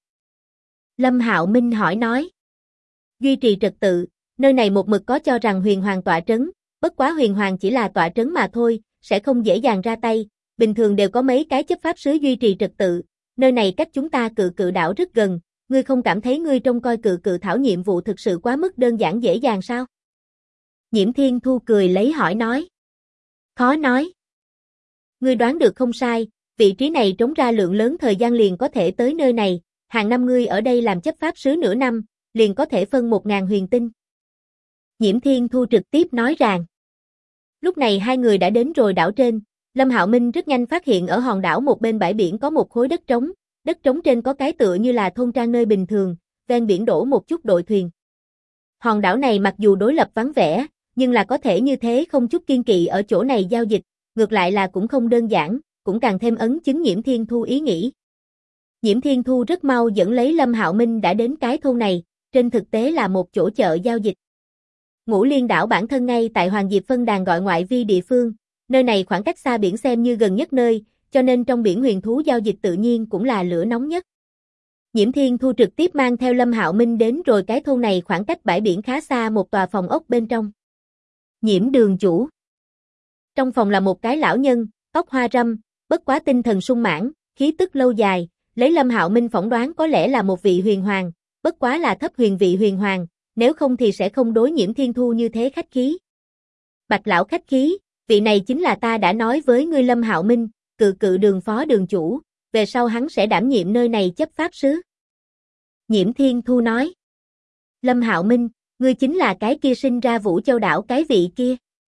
Lâm Hạo Minh hỏi nói. Duy trì trật tự, nơi này một mực có cho rằng huyền hoàng tọa trấn, bất quá huyền hoàng chỉ là tọa trấn mà thôi, sẽ không dễ dàng ra tay, bình thường đều có mấy cái chấp pháp sứ duy trì trật tự, nơi này cách chúng ta cự cự đảo rất gần, ngươi không cảm thấy ngươi trông coi cự cự thảo nhiệm vụ thực sự quá mức đơn giản dễ dàng sao? Nhiễm Thiên Thu cười lấy hỏi nói. Khó nói. Ngươi đoán được không sai, vị trí này trống ra lượng lớn thời gian liền có thể tới nơi này, hàng năm ngươi ở đây làm chấp pháp sứ nửa năm, liền có thể phân 1.000 huyền tinh. Nhiễm Thiên Thu trực tiếp nói rằng. Lúc này hai người đã đến rồi đảo trên, Lâm Hạo Minh rất nhanh phát hiện ở hòn đảo một bên bãi biển có một khối đất trống trên có cái tựa như là thôn trang nơi bình thường, ven biển đổ một chút đội thuyền. Hòn đảo này mặc dù đối lập vắng vẻ, nhưng là có thể như thế không chút kiên kỵ ở chỗ này giao dịch, ngược lại là cũng không đơn giản, cũng càng thêm ấn chứng Nhiễm Thiên Thu ý nghĩ. Nhiễm Thiên Thu rất mau dẫn lấy Lâm Hạo Minh đã đến cái thôn này, trên thực tế là một chỗ chợ giao dịch. Ngũ Liên đảo bản thân ngay tại Hoàng Diệp phân đàn gọi ngoại vi địa phương, nơi này khoảng cách xa biển xem như gần nhất nơi, cho nên trong biển huyền thú giao dịch tự nhiên cũng là lửa nóng nhất. Nhiễm Thiên Thu trực tiếp mang theo Lâm Hạo Minh đến rồi cái thôn này khoảng cách bãi biển khá xa một tòa phòng ốc bên trong. Nhiễm đường chủ. Trong phòng là một cái lão nhân, tóc hoa râm, bất quá tinh thần sung mãn, khí tức lâu dài, lấy Lâm Hạo Minh phỏng đoán có lẽ là một vị huyền hoàng, bất quá là thấp huyền vị huyền hoàng, nếu không thì sẽ không đối Nhiễm Thiên Thu như thế khách khí. Bạch lão khách khí, vị này chính là ta đã nói với ngươi Lâm Hạo Minh, cự đường phó đường chủ, về sau hắn sẽ đảm nhiệm nơi này chấp pháp sứ. Nhiễm Thiên Thu nói. Lâm Hạo Minh, ngươi chính là cái kia sinh ra Vũ Châu đảo cái vị kia.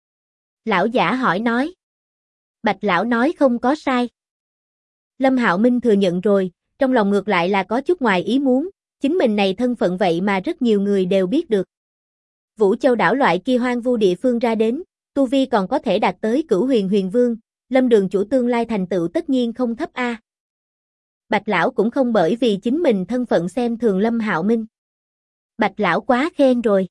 Lão giả hỏi nói. Bạch lão nói không có sai. Lâm Hạo Minh thừa nhận rồi, trong lòng ngược lại là có chút ngoài ý muốn, chính mình này thân phận vậy mà rất nhiều người đều biết được. Vũ Châu đảo loại kia hoang vu địa phương ra đến, tu vi còn có thể đạt tới cửu huyền huyền vương, Lâm đường chủ tương lai thành tựu tất nhiên không thấp a. Bạch lão cũng không bởi vì chính mình thân phận xem thường Lâm Hạo Minh. Bạch lão quá khen rồi.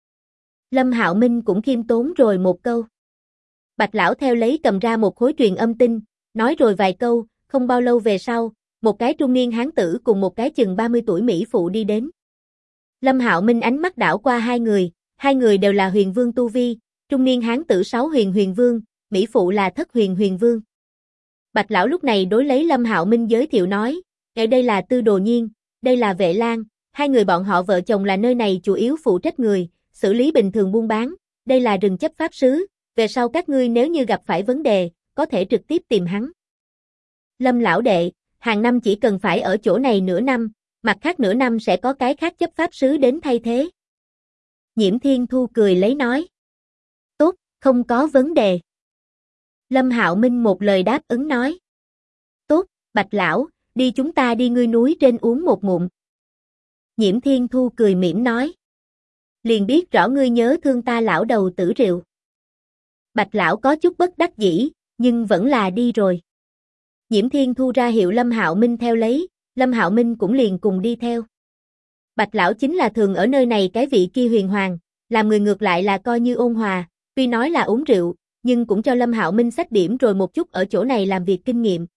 Lâm Hạo Minh cũng khiêm tốn rồi một câu. Bạch lão theo lấy cầm ra một khối truyền âm tinh, nói rồi vài câu, không bao lâu về sau, một cái trung niên hán tử cùng một cái chừng 30 tuổi mỹ phụ đi đến. Lâm Hạo Minh ánh mắt đảo qua hai người đều là huyền vương tu vi, trung niên hán tử 6 huyền huyền vương, mỹ phụ là thất huyền huyền vương. Bạch lão lúc này đối lấy Lâm Hạo Minh giới thiệu nói, ở đây là Tư Đồ Nhiên, đây là Vệ Lan, hai người bọn họ vợ chồng là nơi này chủ yếu phụ trách người, xử lý bình thường buôn bán, đây là rừng chấp pháp sứ, về sau các ngươi nếu như gặp phải vấn đề, có thể trực tiếp tìm hắn. Lâm lão đệ, hàng năm chỉ cần phải ở chỗ này nửa năm, mặt khác nửa năm sẽ có cái khác chấp pháp sứ đến thay thế. Nhiễm Thiên Thu cười lấy nói. Tốt, không có vấn đề. Lâm Hạo Minh một lời đáp ứng nói. Tốt, Bạch lão, đi chúng ta đi ngươi núi trên uống một ngụm. Nhiễm Thiên Thu cười mỉm nói. Liền biết rõ ngươi nhớ thương ta lão đầu tử rượu. Bạch lão có chút bất đắc dĩ, nhưng vẫn là đi rồi. Nhiễm Thiên Thu ra hiệu Lâm Hạo Minh theo lấy, Lâm Hạo Minh cũng liền cùng đi theo. Bạch lão chính là thường ở nơi này cái vị kia huyền hoàng, làm người ngược lại là coi như ôn hòa, tuy nói là uống rượu, nhưng cũng cho Lâm Hạo Minh xách điểm rồi một chút ở chỗ này làm việc kinh nghiệm.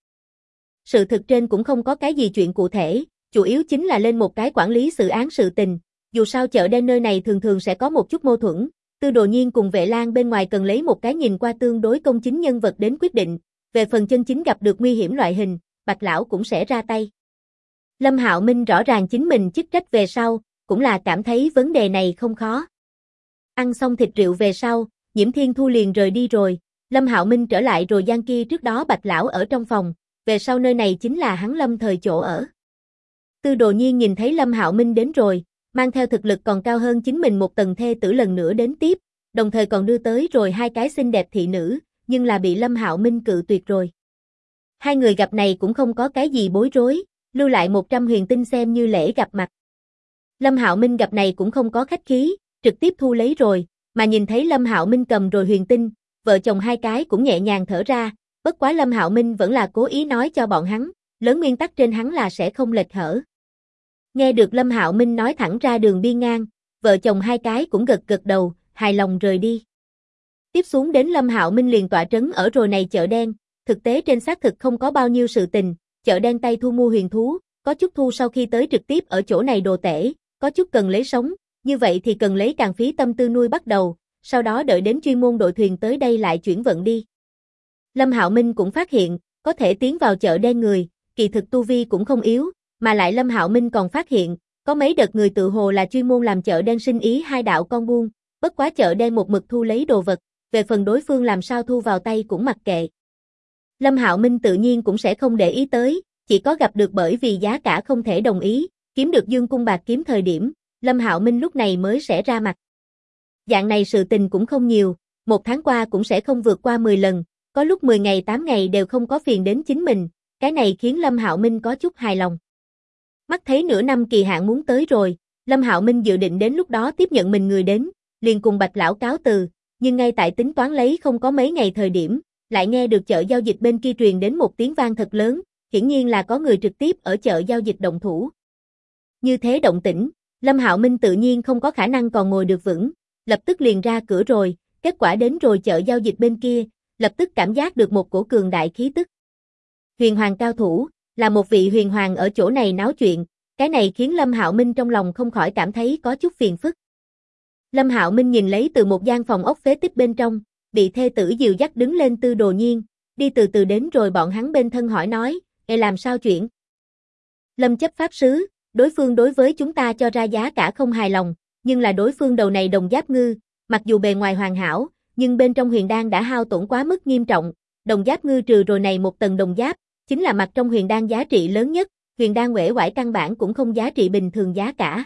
Sự thực trên cũng không có cái gì chuyện cụ thể, chủ yếu chính là lên một cái quản lý sự án sự tình, dù sao chợ đen nơi này thường thường sẽ có một chút mâu thuẫn, Tư Đồ Nhiên cùng Vệ Lan bên ngoài cần lấy một cái nhìn qua tương đối công chính nhân vật đến quyết định, về phần chân chính gặp được nguy hiểm loại hình, Bạch lão cũng sẽ ra tay. Lâm Hạo Minh rõ ràng chính mình chức trách về sau, cũng là cảm thấy vấn đề này không khó. Ăn xong thịt rượu về sau, Nhiễm Thiên Thu liền rời đi rồi, Lâm Hạo Minh trở lại rồi gian kia trước đó Bạch lão ở trong phòng, về sau nơi này chính là hắn lâm thời chỗ ở. Tư Đồ Nhiên nhìn thấy Lâm Hạo Minh đến rồi, mang theo thực lực còn cao hơn chính mình một tầng thê tử lần nữa đến tiếp, đồng thời còn đưa tới rồi hai cái xinh đẹp thị nữ, nhưng là bị Lâm Hạo Minh cự tuyệt rồi. Hai người gặp này cũng không có cái gì bối rối, lưu lại 100 huyền tinh xem như lễ gặp mặt. Lâm Hạo Minh gặp này cũng không có khách khí, trực tiếp thu lấy rồi, mà nhìn thấy Lâm Hạo Minh cầm rồi huyền tinh, vợ chồng hai cái cũng nhẹ nhàng thở ra, bất quá Lâm Hạo Minh vẫn là cố ý nói cho bọn hắn, lớn nguyên tắc trên hắn là sẽ không lệch hở. Nghe được Lâm Hạo Minh nói thẳng ra đường biên ngang, vợ chồng hai cái cũng gật gật đầu, hài lòng rời đi. Tiếp xuống đến Lâm Hạo Minh liền tọa trấn ở rồi này chợ đen, thực tế trên xác thực không có bao nhiêu sự tình, chợ đen tay thu mua huyền thú, có chút thu sau khi tới trực tiếp ở chỗ này đồ tể, có chút cần lấy sống, như vậy thì cần lấy càng phí tâm tư nuôi bắt đầu, sau đó đợi đến chuyên môn đội thuyền tới đây lại chuyển vận đi. Lâm Hạo Minh cũng phát hiện, có thể tiến vào chợ đen người, kỳ thực tu vi cũng không yếu, mà lại Lâm Hạo Minh còn phát hiện, có mấy đợt người tự hồ là chuyên môn làm chợ đen sinh ý hai đạo con buôn, bất quá chợ đen một mực thu lấy đồ vật, về phần đối phương làm sao thu vào tay cũng mặc kệ. Lâm Hạo Minh tự nhiên cũng sẽ không để ý tới, chỉ có gặp được bởi vì giá cả không thể đồng ý, kiếm được dương cung bạc kiếm thời điểm, Lâm Hạo Minh lúc này mới sẽ ra mặt. Dạng này sự tình cũng không nhiều, một tháng qua cũng sẽ không vượt qua 10 lần, có lúc 10 ngày 8 ngày đều không có phiền đến chính mình, cái này khiến Lâm Hạo Minh có chút hài lòng. Mắt thấy nửa năm kỳ hạn muốn tới rồi, Lâm Hạo Minh dự định đến lúc đó tiếp nhận mình người đến, liền cùng Bạch lão cáo từ, nhưng ngay tại tính toán lấy không có mấy ngày thời điểm, lại nghe được chợ giao dịch bên kia truyền đến một tiếng vang thật lớn, hiển nhiên là có người trực tiếp ở chợ giao dịch động thủ. Như thế động tĩnh, Lâm Hạo Minh tự nhiên không có khả năng còn ngồi được vững, lập tức liền ra cửa rồi, kết quả đến rồi chợ giao dịch bên kia, lập tức cảm giác được một cổ cường đại khí tức. Huyền hoàng cao thủ, là một vị huyền hoàng ở chỗ này náo chuyện, Cái này khiến Lâm Hạo Minh trong lòng không khỏi cảm thấy có chút phiền phức. Lâm Hạo Minh nhìn lấy từ một gian phòng ốc phế tích bên trong, bị thê tử dìu dắt đứng lên Tư Đồ Nhiên, đi từ từ đến rồi bọn hắn bên thân hỏi nói, làm sao chuyện? Lâm chấp pháp sứ, đối phương đối với chúng ta cho ra giá cả không hài lòng, nhưng là đối phương đầu này đồng giáp ngư, mặc dù bề ngoài hoàn hảo, nhưng bên trong huyền đan đã hao tổn quá mức nghiêm trọng, đồng giáp ngư trừ rồi này một tầng đồng giáp, chính là mặt trong huyền đan giá trị lớn nhất, huyền đan uể oải căn bản cũng không giá trị bình thường giá cả.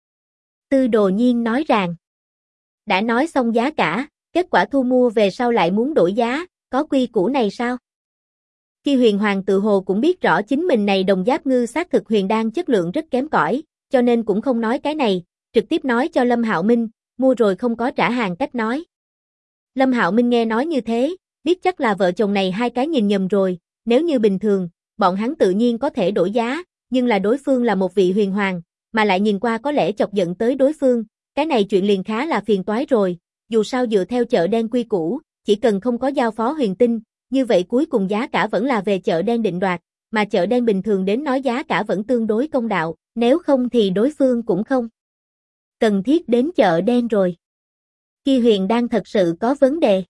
Tư Đồ Nhiên nói rằng, đã nói xong giá cả, kết quả thu mua về sau lại muốn đổi giá, có quy củ này sao? Khi huyền hoàng tự hồ cũng biết rõ chính mình này đồng giáp ngư xác thực huyền đan chất lượng rất kém cỏi, cho nên cũng không nói cái này, trực tiếp nói cho Lâm Hạo Minh, mua rồi không có trả hàng cách nói. Lâm Hạo Minh nghe nói như thế, biết chắc là vợ chồng này hai cái nhìn nhầm rồi, nếu như bình thường, bọn hắn tự nhiên có thể đổi giá, nhưng là đối phương là một vị huyền hoàng, mà lại nhìn qua có lẽ chọc giận tới đối phương, cái này chuyện liền khá là phiền toái rồi, dù sao dựa theo chợ đen quy củ, chỉ cần không có giao phó huyền tinh, như vậy cuối cùng giá cả vẫn là về chợ đen định đoạt, mà chợ đen bình thường đến nói giá cả vẫn tương đối công đạo, nếu không thì đối phương cũng không cần thiết đến chợ đen rồi. Khi huyền đang thật sự có vấn đề.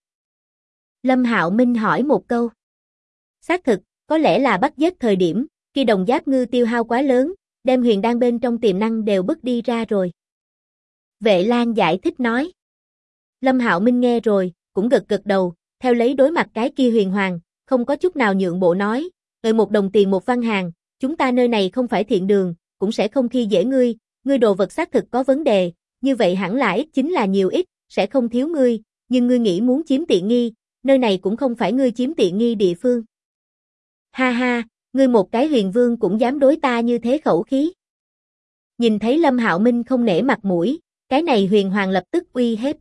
Lâm Hạo Minh hỏi một câu. Xác thực, có lẽ là bắt giết thời điểm, khi đồng giáp ngư tiêu hao quá lớn, đem huyền đan bên trong tiềm năng đều bứt đi ra rồi. Vệ Lan giải thích nói. Lâm Hạo Minh nghe rồi, cũng gật gật đầu, theo lấy đối mặt cái kia huyền hoàng, không có chút nào nhượng bộ nói, một đồng tiền một văn hàng, chúng ta nơi này không phải thiện đường, cũng sẽ không khi dễ ngươi đồ vật xác thực có vấn đề, như vậy hẳn là ít chính là nhiều ít, sẽ không thiếu ngươi, nhưng ngươi nghĩ muốn chiếm tiện nghi, nơi này cũng không phải ngươi chiếm tiện nghi địa phương. Ha ha, ngươi một cái huyền vương cũng dám đối ta như thế khẩu khí. Nhìn thấy Lâm Hạo Minh không nể mặt mũi, cái này huyền hoàng lập tức uy hiếp.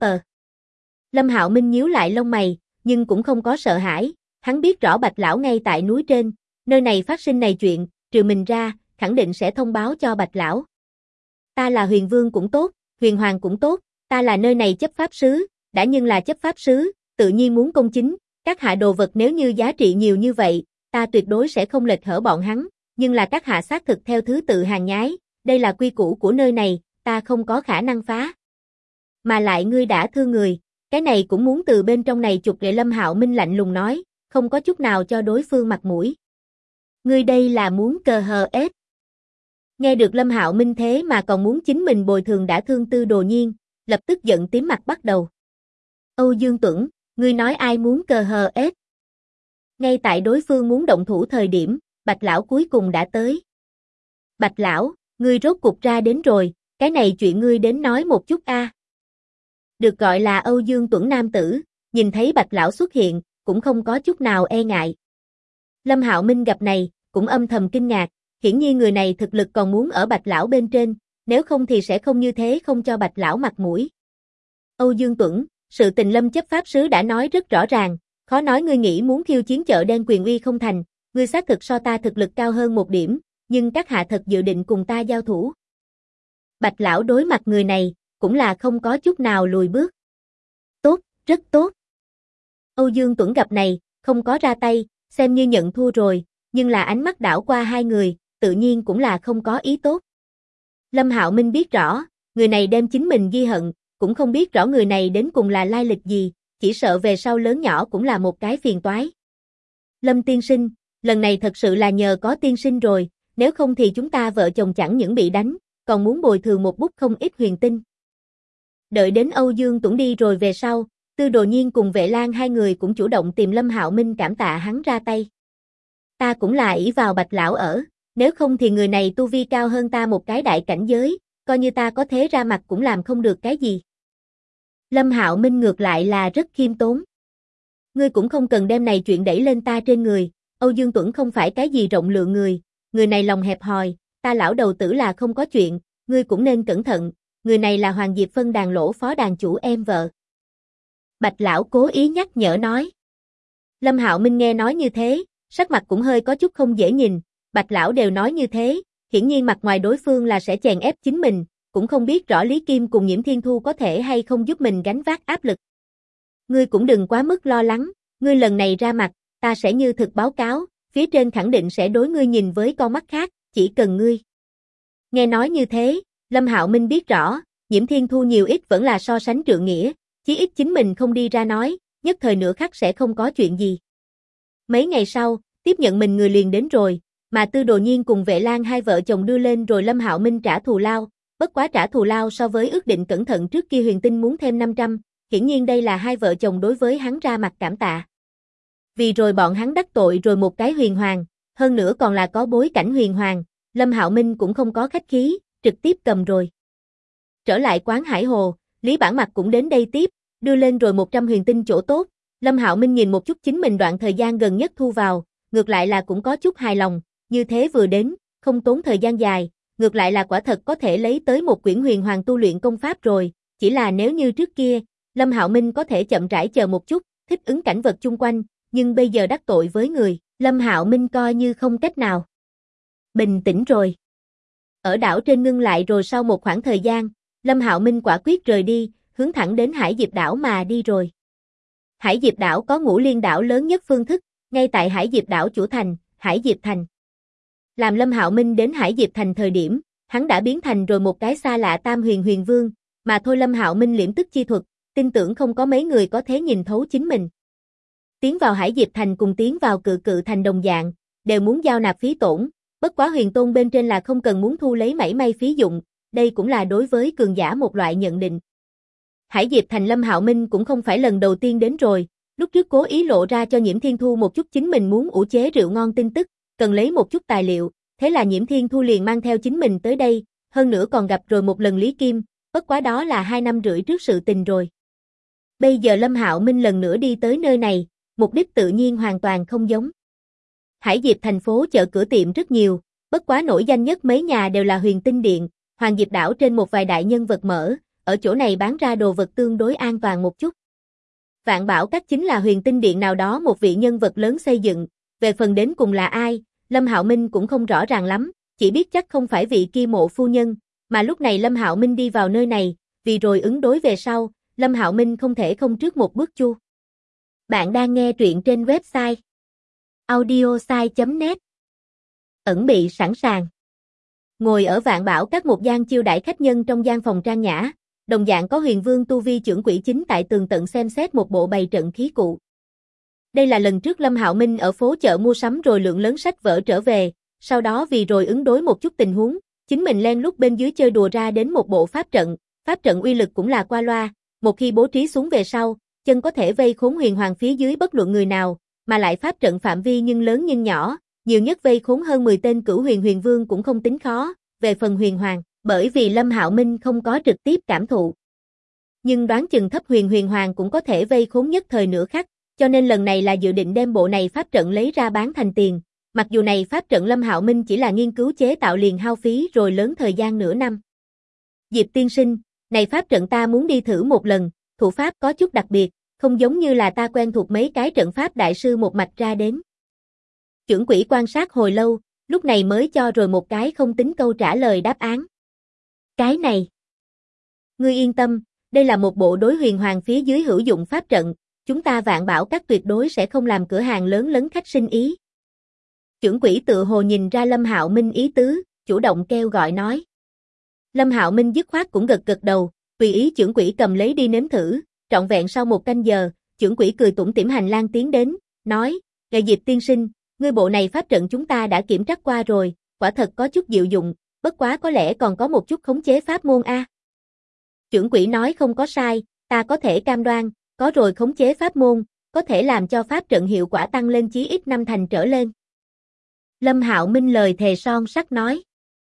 Lâm Hạo Minh nhíu lại lông mày, nhưng cũng không có sợ hãi, hắn biết rõ Bạch lão ngay tại núi trên, nơi này phát sinh này chuyện, trừ mình ra, khẳng định sẽ thông báo cho Bạch lão. Ta là huyền vương cũng tốt, huyền hoàng cũng tốt, ta là nơi này chấp pháp sứ, đã nhưng là chấp pháp sứ, tự nhiên muốn công chính, các hạ đồ vật nếu như giá trị nhiều như vậy, ta tuyệt đối sẽ không lệch hở bọn hắn, nhưng là các hạ xác thực theo thứ tự hàng nhái, đây là quy củ của nơi này, ta không có khả năng phá. Mà lại ngươi đã thương người, cái này cũng muốn từ bên trong này chụp để Lâm Hạo Minh lạnh lùng nói, không có chút nào cho đối phương mặt mũi. Ngươi đây là muốn cờ hờ ết. Nghe được Lâm Hạo Minh thế mà còn muốn chính mình bồi thường đã thương Tư Đồ Nhiên, lập tức giận tím mặt bắt đầu. Âu Dương Tuẩn, ngươi nói ai muốn cờ hờ ết? Ngay tại đối phương muốn động thủ thời điểm, Bạch lão cuối cùng đã tới. Bạch lão, ngươi rốt cục ra đến rồi, cái này chuyện ngươi đến nói một chút a. Được gọi là Âu Dương Tuẩn nam tử, nhìn thấy Bạch lão xuất hiện, cũng không có chút nào e ngại. Lâm Hạo Minh gặp này, cũng âm thầm kinh ngạc, hiển nhiên người này thực lực còn muốn ở Bạch lão bên trên, nếu không thì sẽ không như thế không cho Bạch lão mặt mũi. Âu Dương Tuẩn, sự tình Lâm chấp pháp sứ đã nói rất rõ ràng, khó nói ngươi nghĩ muốn khiêu chiến chợ đen quyền uy không thành, ngươi xác thực so ta thực lực cao hơn một điểm, nhưng các hạ thật dự định cùng ta giao thủ. Bạch lão đối mặt người này, cũng là không có chút nào lùi bước. Tốt, rất tốt. Âu Dương Tuẩn gặp này, không có ra tay, xem như nhận thua rồi, nhưng là ánh mắt đảo qua hai người, tự nhiên cũng là không có ý tốt. Lâm Hạo Minh biết rõ, người này đem chính mình ghi hận, cũng không biết rõ người này đến cùng là lai lịch gì, chỉ sợ về sau lớn nhỏ cũng là một cái phiền toái. Lâm tiên sinh, lần này thật sự là nhờ có tiên sinh rồi, nếu không thì chúng ta vợ chồng chẳng những bị đánh, còn muốn bồi thường một bút không ít huyền tinh. Đợi đến Âu Dương Tuẩn đi rồi về sau, Tư Đồ Nhiên cùng Vệ Lan hai người cũng chủ động tìm Lâm Hạo Minh cảm tạ hắn ra tay. Ta cũng là ỷ vào Bạch lão ở, nếu không thì người này tu vi cao hơn ta một cái đại cảnh giới, coi như ta có thế ra mặt cũng làm không được cái gì. Lâm Hạo Minh ngược lại là rất khiêm tốn. Ngươi cũng không cần đem này chuyện đẩy lên ta trên người, Âu Dương Tuẩn không phải cái gì rộng lượng người này lòng hẹp hòi, ta lão đầu tử là không có chuyện, ngươi cũng nên cẩn thận, người này là Hoàng Diệp Phân đàn lỗ phó đàn chủ em vợ. Bạch lão cố ý nhắc nhở nói. Lâm Hạo Minh nghe nói như thế, sắc mặt cũng hơi có chút không dễ nhìn, Bạch lão đều nói như thế, hiển nhiên mặt ngoài đối phương là sẽ chèn ép chính mình, cũng không biết rõ Lý Kim cùng Nhiễm Thiên Thu có thể hay không giúp mình gánh vác áp lực. Ngươi cũng đừng quá mức lo lắng, ngươi lần này ra mặt, ta sẽ như thực báo cáo, phía trên khẳng định sẽ đối ngươi nhìn với con mắt khác, chỉ cần ngươi Nghe nói như thế, Lâm Hạo Minh biết rõ, Nhiễm Thiên Thu nhiều ít vẫn là so sánh trượng nghĩa, chí ít chính mình không đi ra nói, nhất thời nửa khắc sẽ không có chuyện gì. Mấy ngày sau, tiếp nhận mình người liền đến rồi, mà Tư Đồ Nhiên cùng Vệ Lan hai vợ chồng đưa lên rồi Lâm Hạo Minh trả thù lao, bất quá trả thù lao so với ước định cẩn thận trước kia Huyền Tinh muốn thêm 500, hiển nhiên đây là hai vợ chồng đối với hắn ra mặt cảm tạ. Vì rồi bọn hắn đắc tội rồi một cái huyền hoàng, hơn nữa còn là có bối cảnh huyền hoàng, Lâm Hạo Minh cũng không có khách khí, trực tiếp cầm rồi. Trở lại quán Hải Hồ, Lý Bản Mặc cũng đến đây tiếp, đưa lên rồi 100 huyền tinh chỗ tốt. Lâm Hạo Minh nhìn một chút chính mình đoạn thời gian gần nhất thu vào, ngược lại là cũng có chút hài lòng, như thế vừa đến, không tốn thời gian dài, ngược lại là quả thật có thể lấy tới một quyển huyền hoàng tu luyện công pháp rồi, chỉ là nếu như trước kia, Lâm Hạo Minh có thể chậm rãi chờ một chút, thích ứng cảnh vật chung quanh, nhưng bây giờ đắc tội với người, Lâm Hạo Minh coi như không cách nào. Bình tĩnh rồi. Ở đảo trên ngưng lại rồi sau một khoảng thời gian, Lâm Hạo Minh quả quyết rời đi, hướng thẳng đến Hải Diệp đảo mà đi rồi. Hải Diệp đảo có ngũ liên đảo lớn nhất phương thức, ngay tại Hải Diệp đảo chủ thành, Hải Diệp thành. Làm Lâm Hạo Minh đến Hải Diệp thành thời điểm, hắn đã biến thành rồi một cái xa lạ Tam Huyền Huyền Vương, mà thôi Lâm Hạo Minh liễm tức chi thuật, tin tưởng không có mấy người có thể nhìn thấu chính mình. Tiến vào Hải Diệp thành cùng tiến vào Cự Cự thành đồng dạng, đều muốn giao nạp phí tổn, bất quá Huyền Tôn bên trên là không cần muốn thu lấy mảy may phí dụng, đây cũng là đối với cường giả một loại nhận định. Hải Diệp thành Lâm Hạo Minh cũng không phải lần đầu tiên đến rồi, lúc trước cố ý lộ ra cho Nhiễm Thiên Thu một chút chính mình muốn ủ chế rượu ngon tin tức, cần lấy một chút tài liệu, thế là Nhiễm Thiên Thu liền mang theo chính mình tới đây, hơn nữa còn gặp rồi một lần Lý Kim, bất quá đó là 2 năm rưỡi trước sự tình rồi. Bây giờ Lâm Hạo Minh lần nữa đi tới nơi này, mục đích tự nhiên hoàn toàn không giống. Hải Diệp thành phố chợ cửa tiệm rất nhiều, bất quá nổi danh nhất mấy nhà đều là Huyền Tinh Điện, Hoàng Diệp đảo trên một vài đại nhân vật mở, ở chỗ này bán ra đồ vật tương đối an toàn một chút. Vạn Bảo Các chính là Huyền Tinh Điện nào đó một vị nhân vật lớn xây dựng, về phần đến cùng là ai, Lâm Hạo Minh cũng không rõ ràng lắm, chỉ biết chắc không phải vị kia Mộ phu nhân, mà lúc này Lâm Hạo Minh đi vào nơi này, vì rồi ứng đối về sau, Lâm Hạo Minh không thể không trước một bước chu. Bạn đang nghe truyện trên website audiosai.net. Ẩn bị sẵn sàng. Ngồi ở Vạn Bảo Các một gian chiêu đãi khách nhân trong gian phòng trang nhã, đồng dạng có Huyền Vương tu vi trưởng quỹ chính tại tường tận xem xét một bộ bày trận khí cụ. Đây là lần trước Lâm Hạo Minh ở phố chợ mua sắm rồi lượng lớn sách vở trở về, sau đó vì rồi ứng đối một chút tình huống, chính mình len lút bên dưới chơi đùa ra đến một bộ pháp trận uy lực cũng là qua loa, một khi bố trí xuống về sau, chân có thể vây khốn huyền hoàng phía dưới bất luận người nào, mà lại pháp trận phạm vi nhưng lớn nhưng nhỏ, nhiều nhất vây khốn hơn 10 tên cửu huyền huyền vương cũng không tính khó, về phần huyền hoàng, bởi vì Lâm Hạo Minh không có trực tiếp cảm thụ. Nhưng đoán chừng thấp huyền hoàng cũng có thể vây khốn nhất thời nửa khắc, cho nên lần này là dự định đem bộ này pháp trận lấy ra bán thành tiền, mặc dù này pháp trận Lâm Hạo Minh chỉ là nghiên cứu chế tạo liền hao phí rồi lớn thời gian nửa năm. Diệp tiên sinh, này pháp trận ta muốn đi thử một lần, thủ pháp có chút đặc biệt, không giống như là ta quen thuộc mấy cái trận pháp đại sư một mạch ra đến. Chưởng quỹ quan sát hồi lâu, lúc này mới cho rồi một cái không tính câu trả lời đáp án. Cái này. Ngươi yên tâm, đây là một bộ đối huyền hoàng phía dưới hữu dụng pháp trận, chúng ta Vạn Bảo Các tuyệt đối sẽ không làm cửa hàng lớn lấn khách sinh ý. Chưởng quỹ tự hồ nhìn ra Lâm Hạo Minh ý tứ, chủ động kêu gọi nói. Lâm Hạo Minh dứt khoát cũng gật gật đầu, tùy ý chưởng quỹ cầm lấy đi nếm thử, trọn vẹn sau một canh giờ, chưởng quỹ cười tủm tỉm hành lang tiến đến, nói, Ngài Diệp tiên sinh, ngươi bộ này pháp trận chúng ta đã kiểm tra qua rồi, quả thật có chút diệu dụng, bất quá có lẽ còn có một chút khống chế pháp môn a. Chưởng quỹ nói không có sai, ta có thể cam đoan, có rồi khống chế pháp môn, có thể làm cho pháp trận hiệu quả tăng lên chí ít 5 thành trở lên. Lâm Hạo Minh lời thề son sắt nói.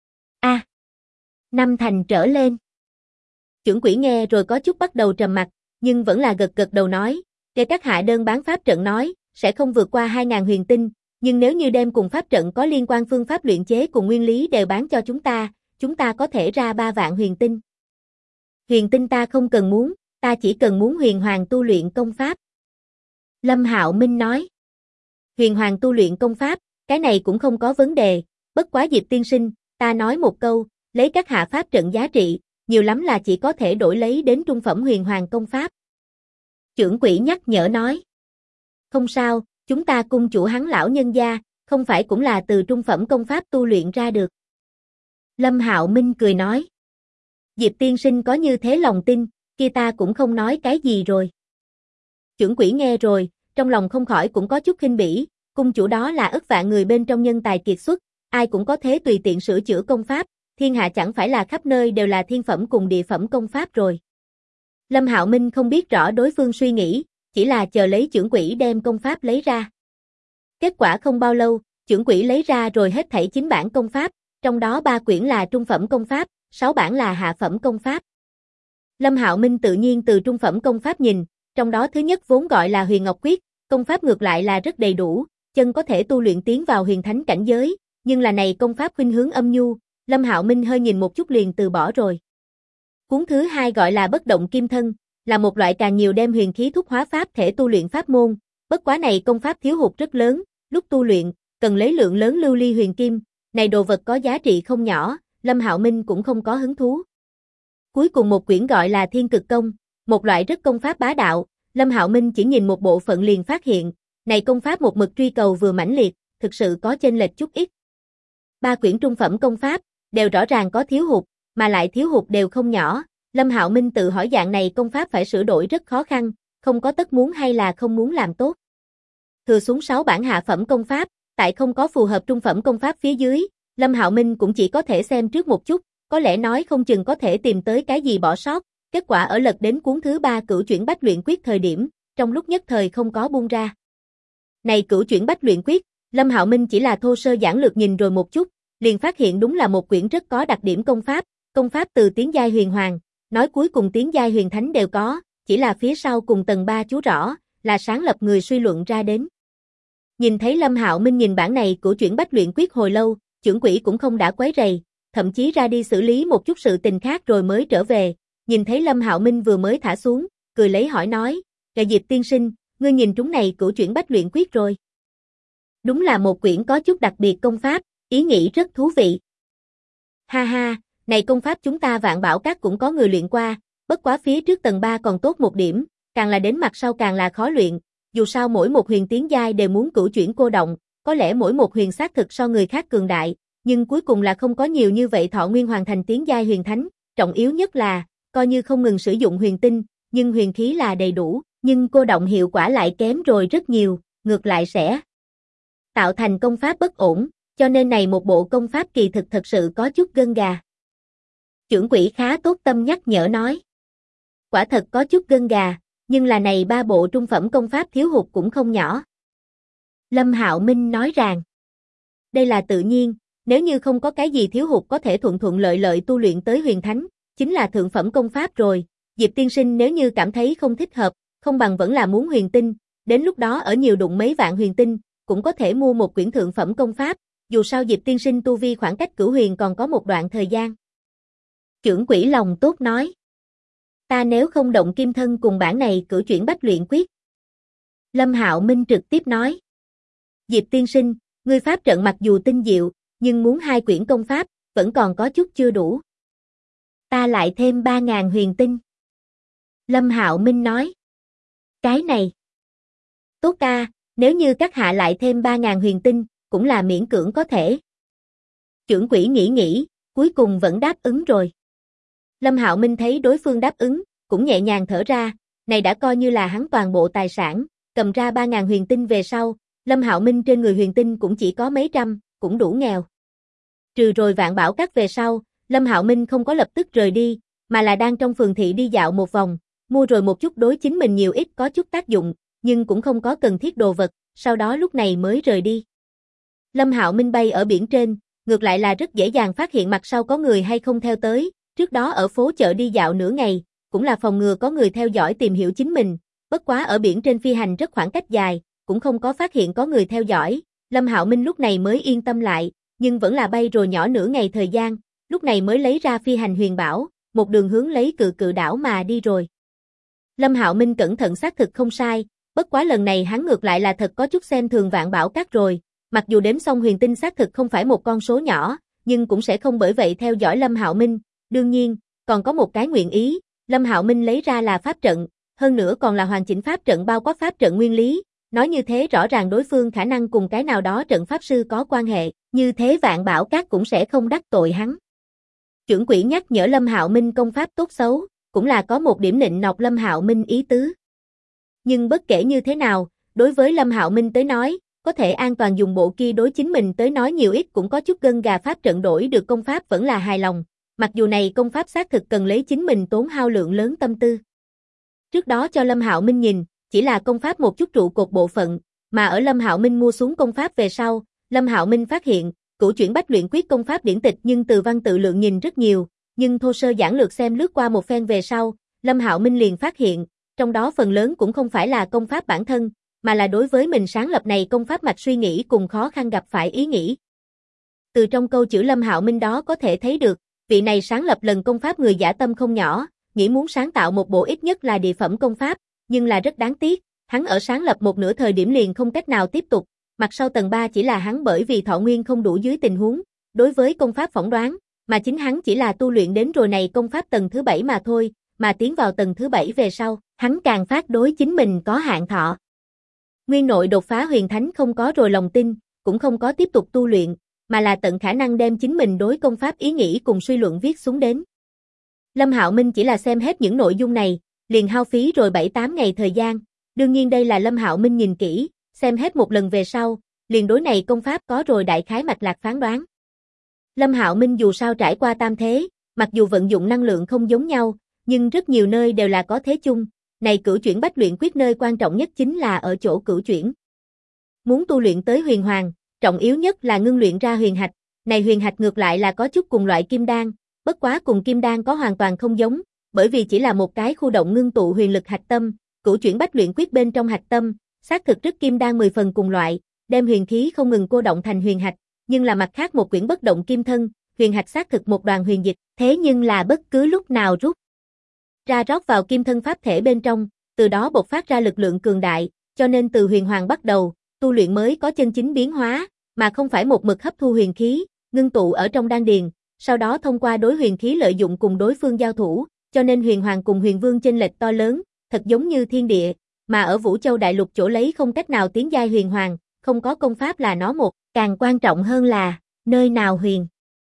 5 thành trở lên. Chưởng quỹ nghe rồi có chút bắt đầu trầm mặt, nhưng vẫn là gật gật đầu nói, để các hạ đơn bán pháp trận nói, sẽ không vượt qua 2.000 huyền tinh, nhưng nếu như đem cùng pháp trận có liên quan phương pháp luyện chế cùng nguyên lý đều bán cho chúng ta có thể ra 3 vạn huyền tinh. Huyền tinh ta không cần muốn, ta chỉ cần muốn huyền hoàng tu luyện công pháp. Lâm Hạo Minh nói. Huyền hoàng tu luyện công pháp, cái này cũng không có vấn đề, bất quá Diệp tiên sinh, ta nói một câu, lấy các hạ pháp trận giá trị, nhiều lắm là chỉ có thể đổi lấy đến trung phẩm huyền hoàng công pháp. Chưởng quỹ nhắc nhở nói. Không sao, chúng ta cung chủ hắn lão nhân gia, không phải cũng là từ trung phẩm công pháp tu luyện ra được. Lâm Hạo Minh cười nói. Diệp tiên sinh có như thế lòng tin, kia ta cũng không nói cái gì rồi. Chưởng quỷ nghe rồi, trong lòng không khỏi cũng có chút khinh bỉ, cung chủ đó là ức vạn người bên trong nhân tài kiệt xuất, ai cũng có thế tùy tiện sửa chữa công pháp, thiên hạ chẳng phải là khắp nơi đều là thiên phẩm cùng địa phẩm công pháp rồi. Lâm Hạo Minh không biết rõ đối phương suy nghĩ, chỉ là chờ lấy chưởng quỷ đem công pháp lấy ra. Kết quả không bao lâu, chưởng quỷ lấy ra rồi hết thảy 9 bản công pháp, trong đó 3 quyển là trung phẩm công pháp, 6 bản là hạ phẩm công pháp. Lâm Hạo Minh tự nhiên từ trung phẩm công pháp nhìn, trong đó thứ nhất vốn gọi là Huyền Ngọc Quyết, công pháp ngược lại là rất đầy đủ, chân có thể tu luyện tiến vào huyền thánh cảnh giới, nhưng là này công pháp khuynh hướng âm nhu, Lâm Hạo Minh hơi nhìn một chút liền từ bỏ rồi. Cuốn thứ hai gọi là Bất Động Kim Thân, là một loại càng nhiều đem huyền khí thúc hóa pháp thể tu luyện pháp môn, bất quá này công pháp thiếu hụt rất lớn, lúc tu luyện, cần lấy lượng lớn lưu ly huyền kim, này đồ vật có giá trị không nhỏ, Lâm Hạo Minh cũng không có hứng thú. Cuối cùng một quyển gọi là Thiên Cực Công, một loại rất công pháp bá đạo, Lâm Hạo Minh chỉ nhìn một bộ phận liền phát hiện, này công pháp một mực truy cầu vừa mãnh liệt, thực sự có chênh lệch chút ít. 3 quyển trung phẩm công pháp, đều rõ ràng có thiếu hụt, mà lại thiếu hụt đều không nhỏ, Lâm Hạo Minh tự hỏi dạng này công pháp phải sửa đổi rất khó khăn, không có tất muốn hay là không muốn làm tốt. Thừa xuống 6 bản hạ phẩm công pháp, tại không có phù hợp trung phẩm công pháp phía dưới, Lâm Hạo Minh cũng chỉ có thể xem trước một chút, có lẽ nói không chừng có thể tìm tới cái gì bỏ sót, kết quả ở lật đến cuốn thứ 3 Cửu Chuyển Bách Luyện Quyết thời điểm, trong lúc nhất thời không có buông ra. Này Cửu Chuyển Bách Luyện Quyết, Lâm Hạo Minh chỉ là thô sơ giản lược nhìn rồi một chút, liền phát hiện đúng là một quyển rất có đặc điểm công pháp từ tiến giai huyền hoàng, nói cuối cùng tiến giai huyền thánh đều có, chỉ là phía sau cùng tầng 3 chú rõ, là sáng lập người suy luận ra đến. Nhìn thấy Lâm Hạo Minh nhìn bản này Cửu Chuyển Bách Luyện Quyết hồi lâu, chưởng quỷ cũng không đã quấy rầy, thậm chí ra đi xử lý một chút sự tình khác rồi mới trở về, nhìn thấy Lâm Hạo Minh vừa mới thả xuống, cười lấy hỏi nói, "Gà Diệp tiên sinh, ngươi nhìn trúng này Cửu Chuyển Bách Luyện Quyết rồi?" Đúng là một quyển có chút đặc biệt công pháp, ý nghĩ rất thú vị. Ha ha, này công pháp chúng ta Vạn Bảo Các cũng có người luyện qua, bất quá phía trước tầng 3 còn tốt một điểm, càng là đến mặt sau càng là khó luyện, dù sao mỗi một huyền tiến giai đều muốn cửu chuyển cô động, có lẽ mỗi một huyền xác thực so người khác cường đại, nhưng cuối cùng là không có nhiều như vậy thọ nguyên hoàn thành tiến giai huyền thánh, trọng yếu nhất là, coi như không ngừng sử dụng huyền tinh, nhưng huyền khí là đầy đủ, nhưng cô động hiệu quả lại kém rồi rất nhiều, ngược lại sẽ tạo thành công pháp bất ổn, cho nên này một bộ công pháp kỳ thực thật sự có chút gân gà. Chưởng quỷ khá tốt tâm nhắc nhở nói. Quả thật có chút gân gà, nhưng là này 3 bộ trung phẩm công pháp thiếu hụt cũng không nhỏ. Lâm Hạo Minh nói rằng, đây là tự nhiên, nếu như không có cái gì thiếu hụt có thể thuận thuận lợi lợi tu luyện tới huyền thánh, chính là thượng phẩm công pháp rồi. Diệp tiên sinh nếu như cảm thấy không thích hợp, không bằng vẫn là muốn huyền tinh, đến lúc đó ở nhiều đụng mấy vạn huyền tinh, cũng có thể mua một quyển thượng phẩm công pháp, dù sao Diệp tiên sinh tu vi khoảng cách cửu huyền còn có một đoạn thời gian. Chưởng quỷ lòng tốt nói, ta nếu không động kim thân cùng bản này Cửu Chuyển Bách Luyện Quyết. Lâm Hạo Minh trực tiếp nói, Diệp tiên sinh, ngươi pháp trận mặc dù tinh diệu, nhưng muốn 2 quyển công pháp, vẫn còn có chút chưa đủ. Ta lại thêm 3.000 huyền tinh. Lâm Hạo Minh nói, cái này, tốt ca, nếu như các hạ lại thêm 3.000 huyền tinh, cũng là miễn cưỡng có thể. Chưởng quỷ nghĩ, cuối cùng vẫn đáp ứng rồi. Lâm Hạo Minh thấy đối phương đáp ứng, cũng nhẹ nhàng thở ra, này đã coi như là hắn toàn bộ tài sản, cầm ra 3.000 huyền tinh về sau, Lâm Hạo Minh trên người huyền tinh cũng chỉ có mấy trăm, cũng đủ nghèo. Trừ rồi Vạn Bảo Các về sau, Lâm Hạo Minh không có lập tức rời đi, mà là đang trong phường thị đi dạo một vòng, mua rồi một chút đối chính mình nhiều ít có chút tác dụng, nhưng cũng không có cần thiết đồ vật, sau đó lúc này mới rời đi. Lâm Hạo Minh bay ở biển trên, ngược lại là rất dễ dàng phát hiện mặt sau có người hay không theo tới, trước đó ở phố chợ đi dạo nửa ngày, cũng là phòng ngừa có người theo dõi tìm hiểu chính mình, bất quá ở biển trên phi hành rất khoảng cách dài, cũng không có phát hiện có người theo dõi, Lâm Hạo Minh lúc này mới yên tâm lại, nhưng vẫn là bay rồi nhỏ nửa ngày thời gian, lúc này mới lấy ra phi hành huyền bảo, một đường hướng lấy Cự đảo mà đi rồi. Lâm Hạo Minh cẩn thận xác thực không sai, bất quá lần này hắn ngược lại là thật có chút xem thường Vạn Bảo Các rồi, mặc dù đếm xong huyền tinh xác thực không phải một con số nhỏ, nhưng cũng sẽ không bởi vậy theo dõi Lâm Hạo Minh, đương nhiên, còn có một cái nguyện ý, Lâm Hạo Minh lấy ra là pháp trận, hơn nữa còn là hoàn chỉnh pháp trận bao quát pháp trận nguyên lý, nói như thế rõ ràng đối phương khả năng cùng cái nào đó trận pháp sư có quan hệ, như thế Vạn Bảo Các cũng sẽ không đắc tội hắn. Chưởng quỹ nhắc nhở Lâm Hạo Minh công pháp tốt xấu, cũng là có một điểm nịnh nọt Lâm Hạo Minh ý tứ. Nhưng bất kể như thế nào, đối với Lâm Hạo Minh tới nói, có thể an toàn dùng bộ kia đối chính mình tới nói nhiều ít cũng có chút gân gà pháp trận đổi được công pháp vẫn là hài lòng, mặc dù này công pháp xác thực cần lấy chính mình tốn hao lượng lớn tâm tư. Trước đó cho Lâm Hạo Minh nhìn, chỉ là công pháp một chút trụ cột bộ phận, mà ở Lâm Hạo Minh mua xuống công pháp về sau, Lâm Hạo Minh phát hiện, Cửu Chuyển Bách Luyện Quyết công pháp điển tịch nhưng từ văn tự lượng nhìn rất nhiều, nhưng thô sơ giản lược xem lướt qua một phen về sau, Lâm Hạo Minh liền phát hiện, trong đó phần lớn cũng không phải là công pháp bản thân, mà là đối với mình sáng lập này công pháp mạch suy nghĩ cùng khó khăn gặp phải ý nghĩ. Từ trong câu chữ Lâm Hạo Minh đó có thể thấy được, vị này sáng lập lần công pháp người dã tâm không nhỏ, nghĩ muốn sáng tạo một bộ ít nhất là địa phẩm công pháp, nhưng là rất đáng tiếc, hắn ở sáng lập một nửa thời điểm liền không cách nào tiếp tục, mặt sau tầng 3 chỉ là hắn bởi vì thọ nguyên không đủ dưới tình huống, đối với công pháp phỏng đoán, mà chính hắn chỉ là tu luyện đến rồi này công pháp tầng thứ 7 mà thôi, mà tiến vào tầng thứ 7 về sau, hắn càng phát đối chính mình có hạn thọ. Nguyên nội đột phá huyền thánh không có rồi lòng tin, cũng không có tiếp tục tu luyện, mà là tận khả năng đem chính mình đối công pháp ý nghĩ cùng suy luận viết xuống đến. Lâm Hạo Minh chỉ là xem hết những nội dung này, liền hao phí rồi 7-8 ngày thời gian, đương nhiên đây là Lâm Hạo Minh nhìn kỹ, xem hết một lần về sau, liền đối này công pháp có rồi đại khái mạch lạc phán đoán. Lâm Hạo Minh dù sao trải qua tam thế, mặc dù vận dụng năng lượng không giống nhau, nhưng rất nhiều nơi đều là có thế chung, này Cửu Chuyển Bách Luyện Quyết nơi quan trọng nhất chính là ở chỗ cửu chuyển. Muốn tu luyện tới huyền hoàng, trọng yếu nhất là ngưng luyện ra huyền hạch, này huyền hạch ngược lại là có chút cùng loại kim đan, bất quá cùng kim đan có hoàn toàn không giống, bởi vì chỉ là một cái khu động ngưng tụ huyền lực hạch tâm, Cửu Chuyển Bách Luyện Quyết bên trong hạch tâm, xác thực rất kim đan 10 phần cùng loại, đem huyền khí không ngừng cô động thành huyền hạch, nhưng là mặt khác một quyển bất động kim thân, huyền hạch xác thực một đoàn huyền dịch, thế nhưng là bất cứ lúc nào rút ra rót vào kim thân pháp thể bên trong, từ đó bộc phát ra lực lượng cường đại, cho nên từ huyền hoàng bắt đầu, tu luyện mới có chân chính biến hóa, mà không phải một mực hấp thu huyền khí, ngưng tụ ở trong đan điền, sau đó thông qua đối huyền khí lợi dụng cùng đối phương giao thủ, cho nên huyền hoàng cùng huyền vương chênh lệch to lớn, thật giống như thiên địa, mà ở Vũ Châu đại lục chỗ lấy không cách nào tiến giai huyền hoàng, không có công pháp là nó một, càng quan trọng hơn là, nơi nào huyền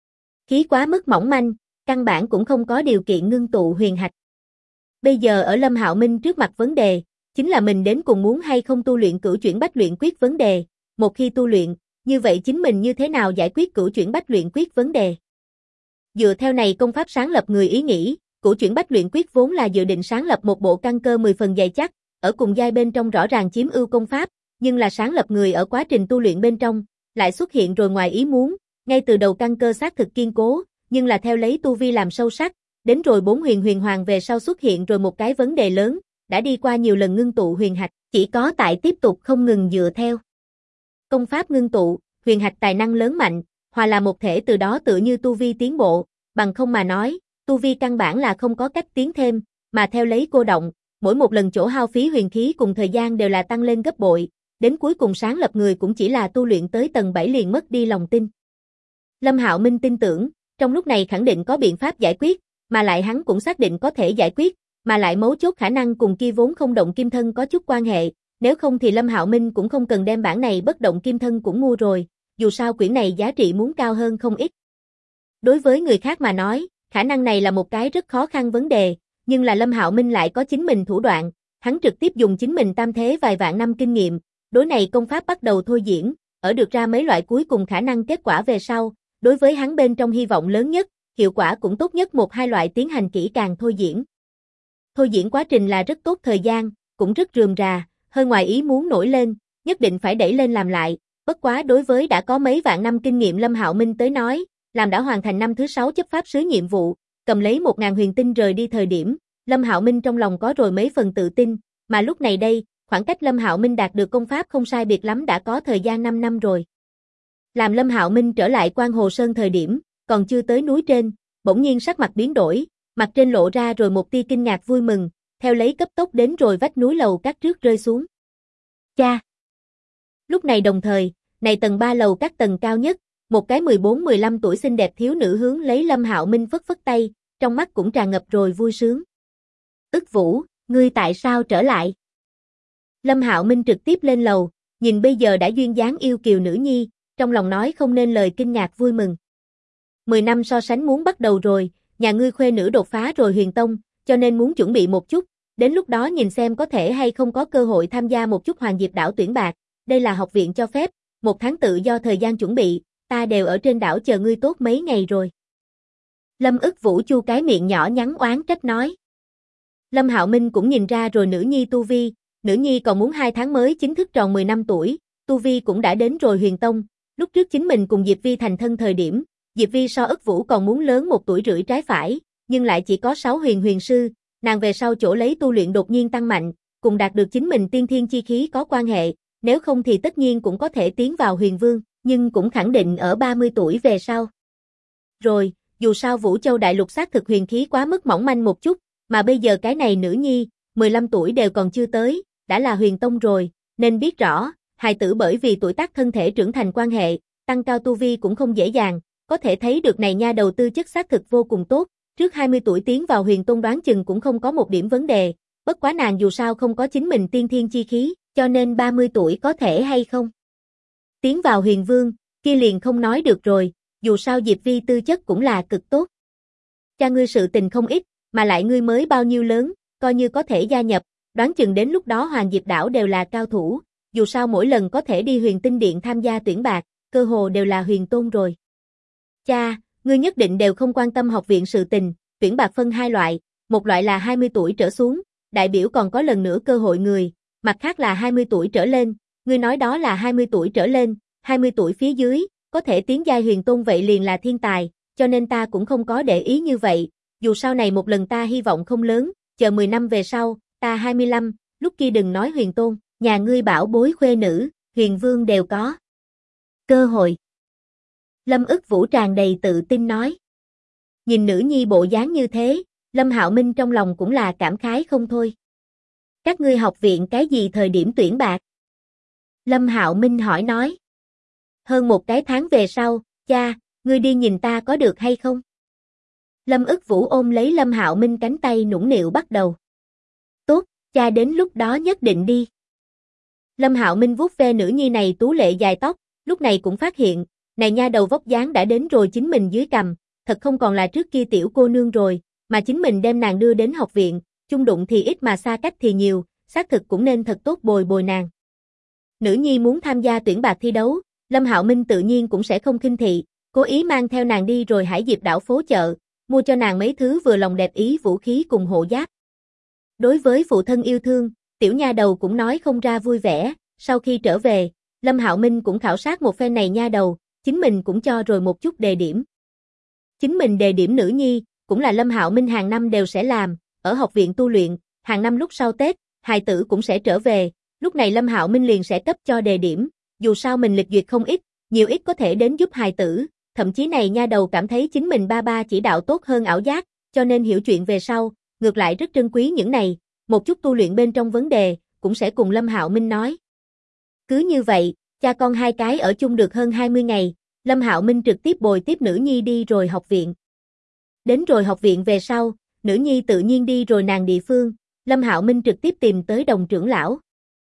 khí quá mức mỏng manh, căn bản cũng không có điều kiện ngưng tụ huyền hạch. Bây giờ ở Lâm Hạo Minh trước mặt vấn đề, chính là mình đến cùng muốn hay không tu luyện Cửu Chuyển Bách Luyện Quyết vấn đề, một khi tu luyện, như vậy chính mình như thế nào giải quyết Cửu Chuyển Bách Luyện Quyết vấn đề. Dựa theo này công pháp sáng lập người ý nghĩ, Cửu Chuyển Bách Luyện Quyết vốn là dự định sáng lập một bộ căn cơ 10 phần dày chắc, ở cùng giai bên trong rõ ràng chiếm ưu công pháp, nhưng là sáng lập người ở quá trình tu luyện bên trong, lại xuất hiện rồi ngoài ý muốn, ngay từ đầu căn cơ xác thực kiên cố, nhưng là theo lấy tu vi làm sâu sắc, đến rồi 4 huyền hoàng về sau xuất hiện rồi một cái vấn đề lớn, đã đi qua nhiều lần ngưng tụ huyền hạch, chỉ có tại tiếp tục không ngừng dựa theo công pháp ngưng tụ, huyền hạch tài năng lớn mạnh, hòa là một thể từ đó tựa như tu vi tiến bộ, bằng không mà nói, tu vi căn bản là không có cách tiến thêm, mà theo lấy cô động, mỗi một lần chỗ hao phí huyền khí cùng thời gian đều là tăng lên gấp bội, đến cuối cùng sáng lập người cũng chỉ là tu luyện tới tầng 7 liền mất đi lòng tin. Lâm Hạo Minh tin tưởng, trong lúc này khẳng định có biện pháp giải quyết, mà lại hắn cũng xác định có thể giải quyết, mà lại mấu chốt khả năng cùng kia vốn không động kim thân có chút quan hệ, nếu không thì Lâm Hạo Minh cũng không cần đem bản này bất động kim thân cũng mua rồi, dù sao quyển này giá trị muốn cao hơn không ít. Đối với người khác mà nói, khả năng này là một cái rất khó khăn vấn đề, nhưng là Lâm Hạo Minh lại có chính mình thủ đoạn, hắn trực tiếp dùng chính mình tam thế vài vạn năm kinh nghiệm, đối này công pháp bắt đầu thôi diễn, ở được ra mấy loại cuối cùng khả năng kết quả về sau, đối với hắn bên trong hy vọng lớn nhất, hiệu quả cũng tốt nhất 1-2 loại tiến hành kỹ càng thôi diễn. Thôi diễn quá trình là rất tốt thời gian, cũng rất rườm rà, hơi ngoài ý muốn nổi lên, nhất định phải đẩy lên làm lại, bất quá đối với đã có mấy vạn năm kinh nghiệm Lâm Hạo Minh tới nói, làm đã hoàn thành năm thứ 6 chấp pháp sứ nhiệm vụ, cầm lấy 1000 huyền tinh rời đi thời điểm, Lâm Hạo Minh trong lòng có rồi mấy phần tự tin, mà lúc này đây, khoảng cách Lâm Hạo Minh đạt được công pháp không sai biệt lắm đã có thời gian 5 năm rồi. Làm Lâm Hạo Minh trở lại Quan Hồ Sơn thời điểm, còn chưa tới núi trên, bỗng nhiên sắc mặt biến đổi, mặt trên lộ ra rồi một tia kinh ngạc vui mừng, theo lấy cấp tốc đến rồi vách núi lầu các trước rơi xuống. Cha! Lúc này đồng thời, này tầng 3 lầu các tầng cao nhất, một cái 14-15 tuổi xinh đẹp thiếu nữ hướng lấy Lâm Hạo Minh phất phất tay, trong mắt cũng tràn ngập rồi vui sướng. Ức Vũ, ngươi tại sao trở lại? Lâm Hạo Minh trực tiếp lên lầu, nhìn bây giờ đã duyên dáng yêu kiều nữ nhi, trong lòng nói không nên lời kinh ngạc vui mừng. 10 năm so sánh muốn bắt đầu rồi, nhà ngươi khuê nữ đột phá rồi huyền tông, cho nên muốn chuẩn bị một chút, đến lúc đó nhìn xem có thể hay không có cơ hội tham gia một chút Hoàng Diệp đảo tuyển bạc, đây là học viện cho phép, 1 tháng tự do thời gian chuẩn bị, ta đều ở trên đảo chờ ngươi tốt mấy ngày rồi. Lâm ức vũ chu cái miệng nhỏ nhắn oán trách nói. Lâm Hạo Minh cũng nhìn ra rồi nữ nhi tu vi, nữ nhi còn muốn 2 tháng mới chính thức tròn 10 năm tuổi, tu vi cũng đã đến rồi huyền tông, lúc trước chính mình cùng Diệp Vi thành thân thời điểm, Diệp Vi so ức vũ còn muốn lớn 1 tuổi rưỡi trái phải, nhưng lại chỉ có 6 huyền sư, nàng về sau chỗ lấy tu luyện đột nhiên tăng mạnh, cùng đạt được chính mình tiên thiên chi khí có quan hệ, nếu không thì tất nhiên cũng có thể tiến vào huyền vương, nhưng cũng khẳng định ở 30 tuổi về sau. Rồi, dù sao Vũ Châu đại lục xác thực huyền khí quá mức mỏng manh một chút, mà bây giờ cái này nữ nhi, 15 tuổi đều còn chưa tới, đã là huyền tông rồi, nên biết rõ, hài tử bởi vì tuổi tác thân thể trưởng thành quan hệ, tăng cao tu vi cũng không dễ dàng, có thể thấy được này nha đầu tư chất xác thực vô cùng tốt, trước 20 tuổi tiến vào huyền tông đoán chừng cũng không có một điểm vấn đề, bất quá nàng dù sao không có chính mình tiên thiên chi khí, cho nên 30 tuổi có thể hay không. Tiến vào huyền vương, kia liền không nói được rồi, dù sao Diệp Vi tư chất cũng là cực tốt. Cha ngươi sự tình không ít, mà lại ngươi mới bao nhiêu lớn, coi như có thể gia nhập, đoán chừng đến lúc đó Hoàng Diệp đảo đều là cao thủ, dù sao mỗi lần có thể đi huyền tinh điện tham gia tuyển bạc, cơ hồ đều là huyền tôn rồi. Cha, ngươi nhất định đều không quan tâm học viện sự tình, tuyển bạc phân 2 loại, một loại là 20 tuổi trở xuống, đại biểu còn có lần nữa cơ hội người, mặt khác là 20 tuổi trở lên, ngươi nói đó là 20 tuổi trở lên, 20 tuổi phía dưới, có thể tiến giai huyền tôn vậy liền là thiên tài, cho nên ta cũng không có để ý như vậy, dù sau này một lần ta hy vọng không lớn, chờ 10 năm về sau, ta 25, lúc kia đừng nói huyền tôn, nhà ngươi bảo bối khuê nữ, huyền vương đều có cơ hội. Lâm ức vũ tràn đầy tự tin nói. Nhìn nữ nhi bộ dáng như thế, Lâm Hạo Minh trong lòng cũng là cảm khái không thôi. Các ngươi học viện cái gì thời điểm tuyển bạc? Lâm Hạo Minh hỏi nói. Hơn 1 cái tháng về sau, cha, ngươi đi nhìn ta có được hay không? Lâm ức vũ ôm lấy Lâm Hạo Minh cánh tay nũng nịu bắt đầu. Tốt, cha đến lúc đó nhất định đi. Lâm Hạo Minh vuốt ve nữ nhi này tú lệ dài tóc, lúc này cũng phát hiện, này nha đầu vóc dáng đã đến rồi chính mình dưới cằm, thật không còn là trước kia tiểu cô nương rồi, mà chính mình đem nàng đưa đến học viện, chung đụng thì ít mà xa cách thì nhiều, xác thực cũng nên thật tốt bồi bồi nàng. Nữ nhi muốn tham gia tuyển bạc thi đấu, Lâm Hạo Minh tự nhiên cũng sẽ không khinh thị, cố ý mang theo nàng đi rồi Hải Diệp đảo phố chợ, mua cho nàng mấy thứ vừa lòng đẹp ý vũ khí cùng hộ giáp. Đối với phụ thân yêu thương, tiểu nha đầu cũng nói không ra vui vẻ, sau khi trở về, Lâm Hạo Minh cũng khảo sát một phen này nha đầu, chính mình cũng cho rồi một chút đề điểm. Chính mình đề điểm nữ nhi, cũng là Lâm Hạo Minh hàng năm đều sẽ làm, ở học viện tu luyện, hàng năm lúc sau Tết, hài tử cũng sẽ trở về, lúc này Lâm Hạo Minh liền sẽ cấp cho đề điểm, dù sao mình lịch duyệt không ít, nhiều ít có thể đến giúp hài tử, thậm chí này nha đầu cảm thấy chính mình ba chỉ đạo tốt hơn ảo giác, cho nên hiểu chuyện về sau, ngược lại rất trân quý những này, một chút tu luyện bên trong vấn đề, cũng sẽ cùng Lâm Hạo Minh nói. Cứ như vậy, cha con hai cái ở chung được hơn 20 ngày, Lâm Hạo Minh trực tiếp bồi tiếp nữ nhi đi rồi học viện. Đến rồi học viện về sau, nữ nhi tự nhiên đi rồi nàng địa phương, Lâm Hạo Minh trực tiếp tìm tới Đồng trưởng lão.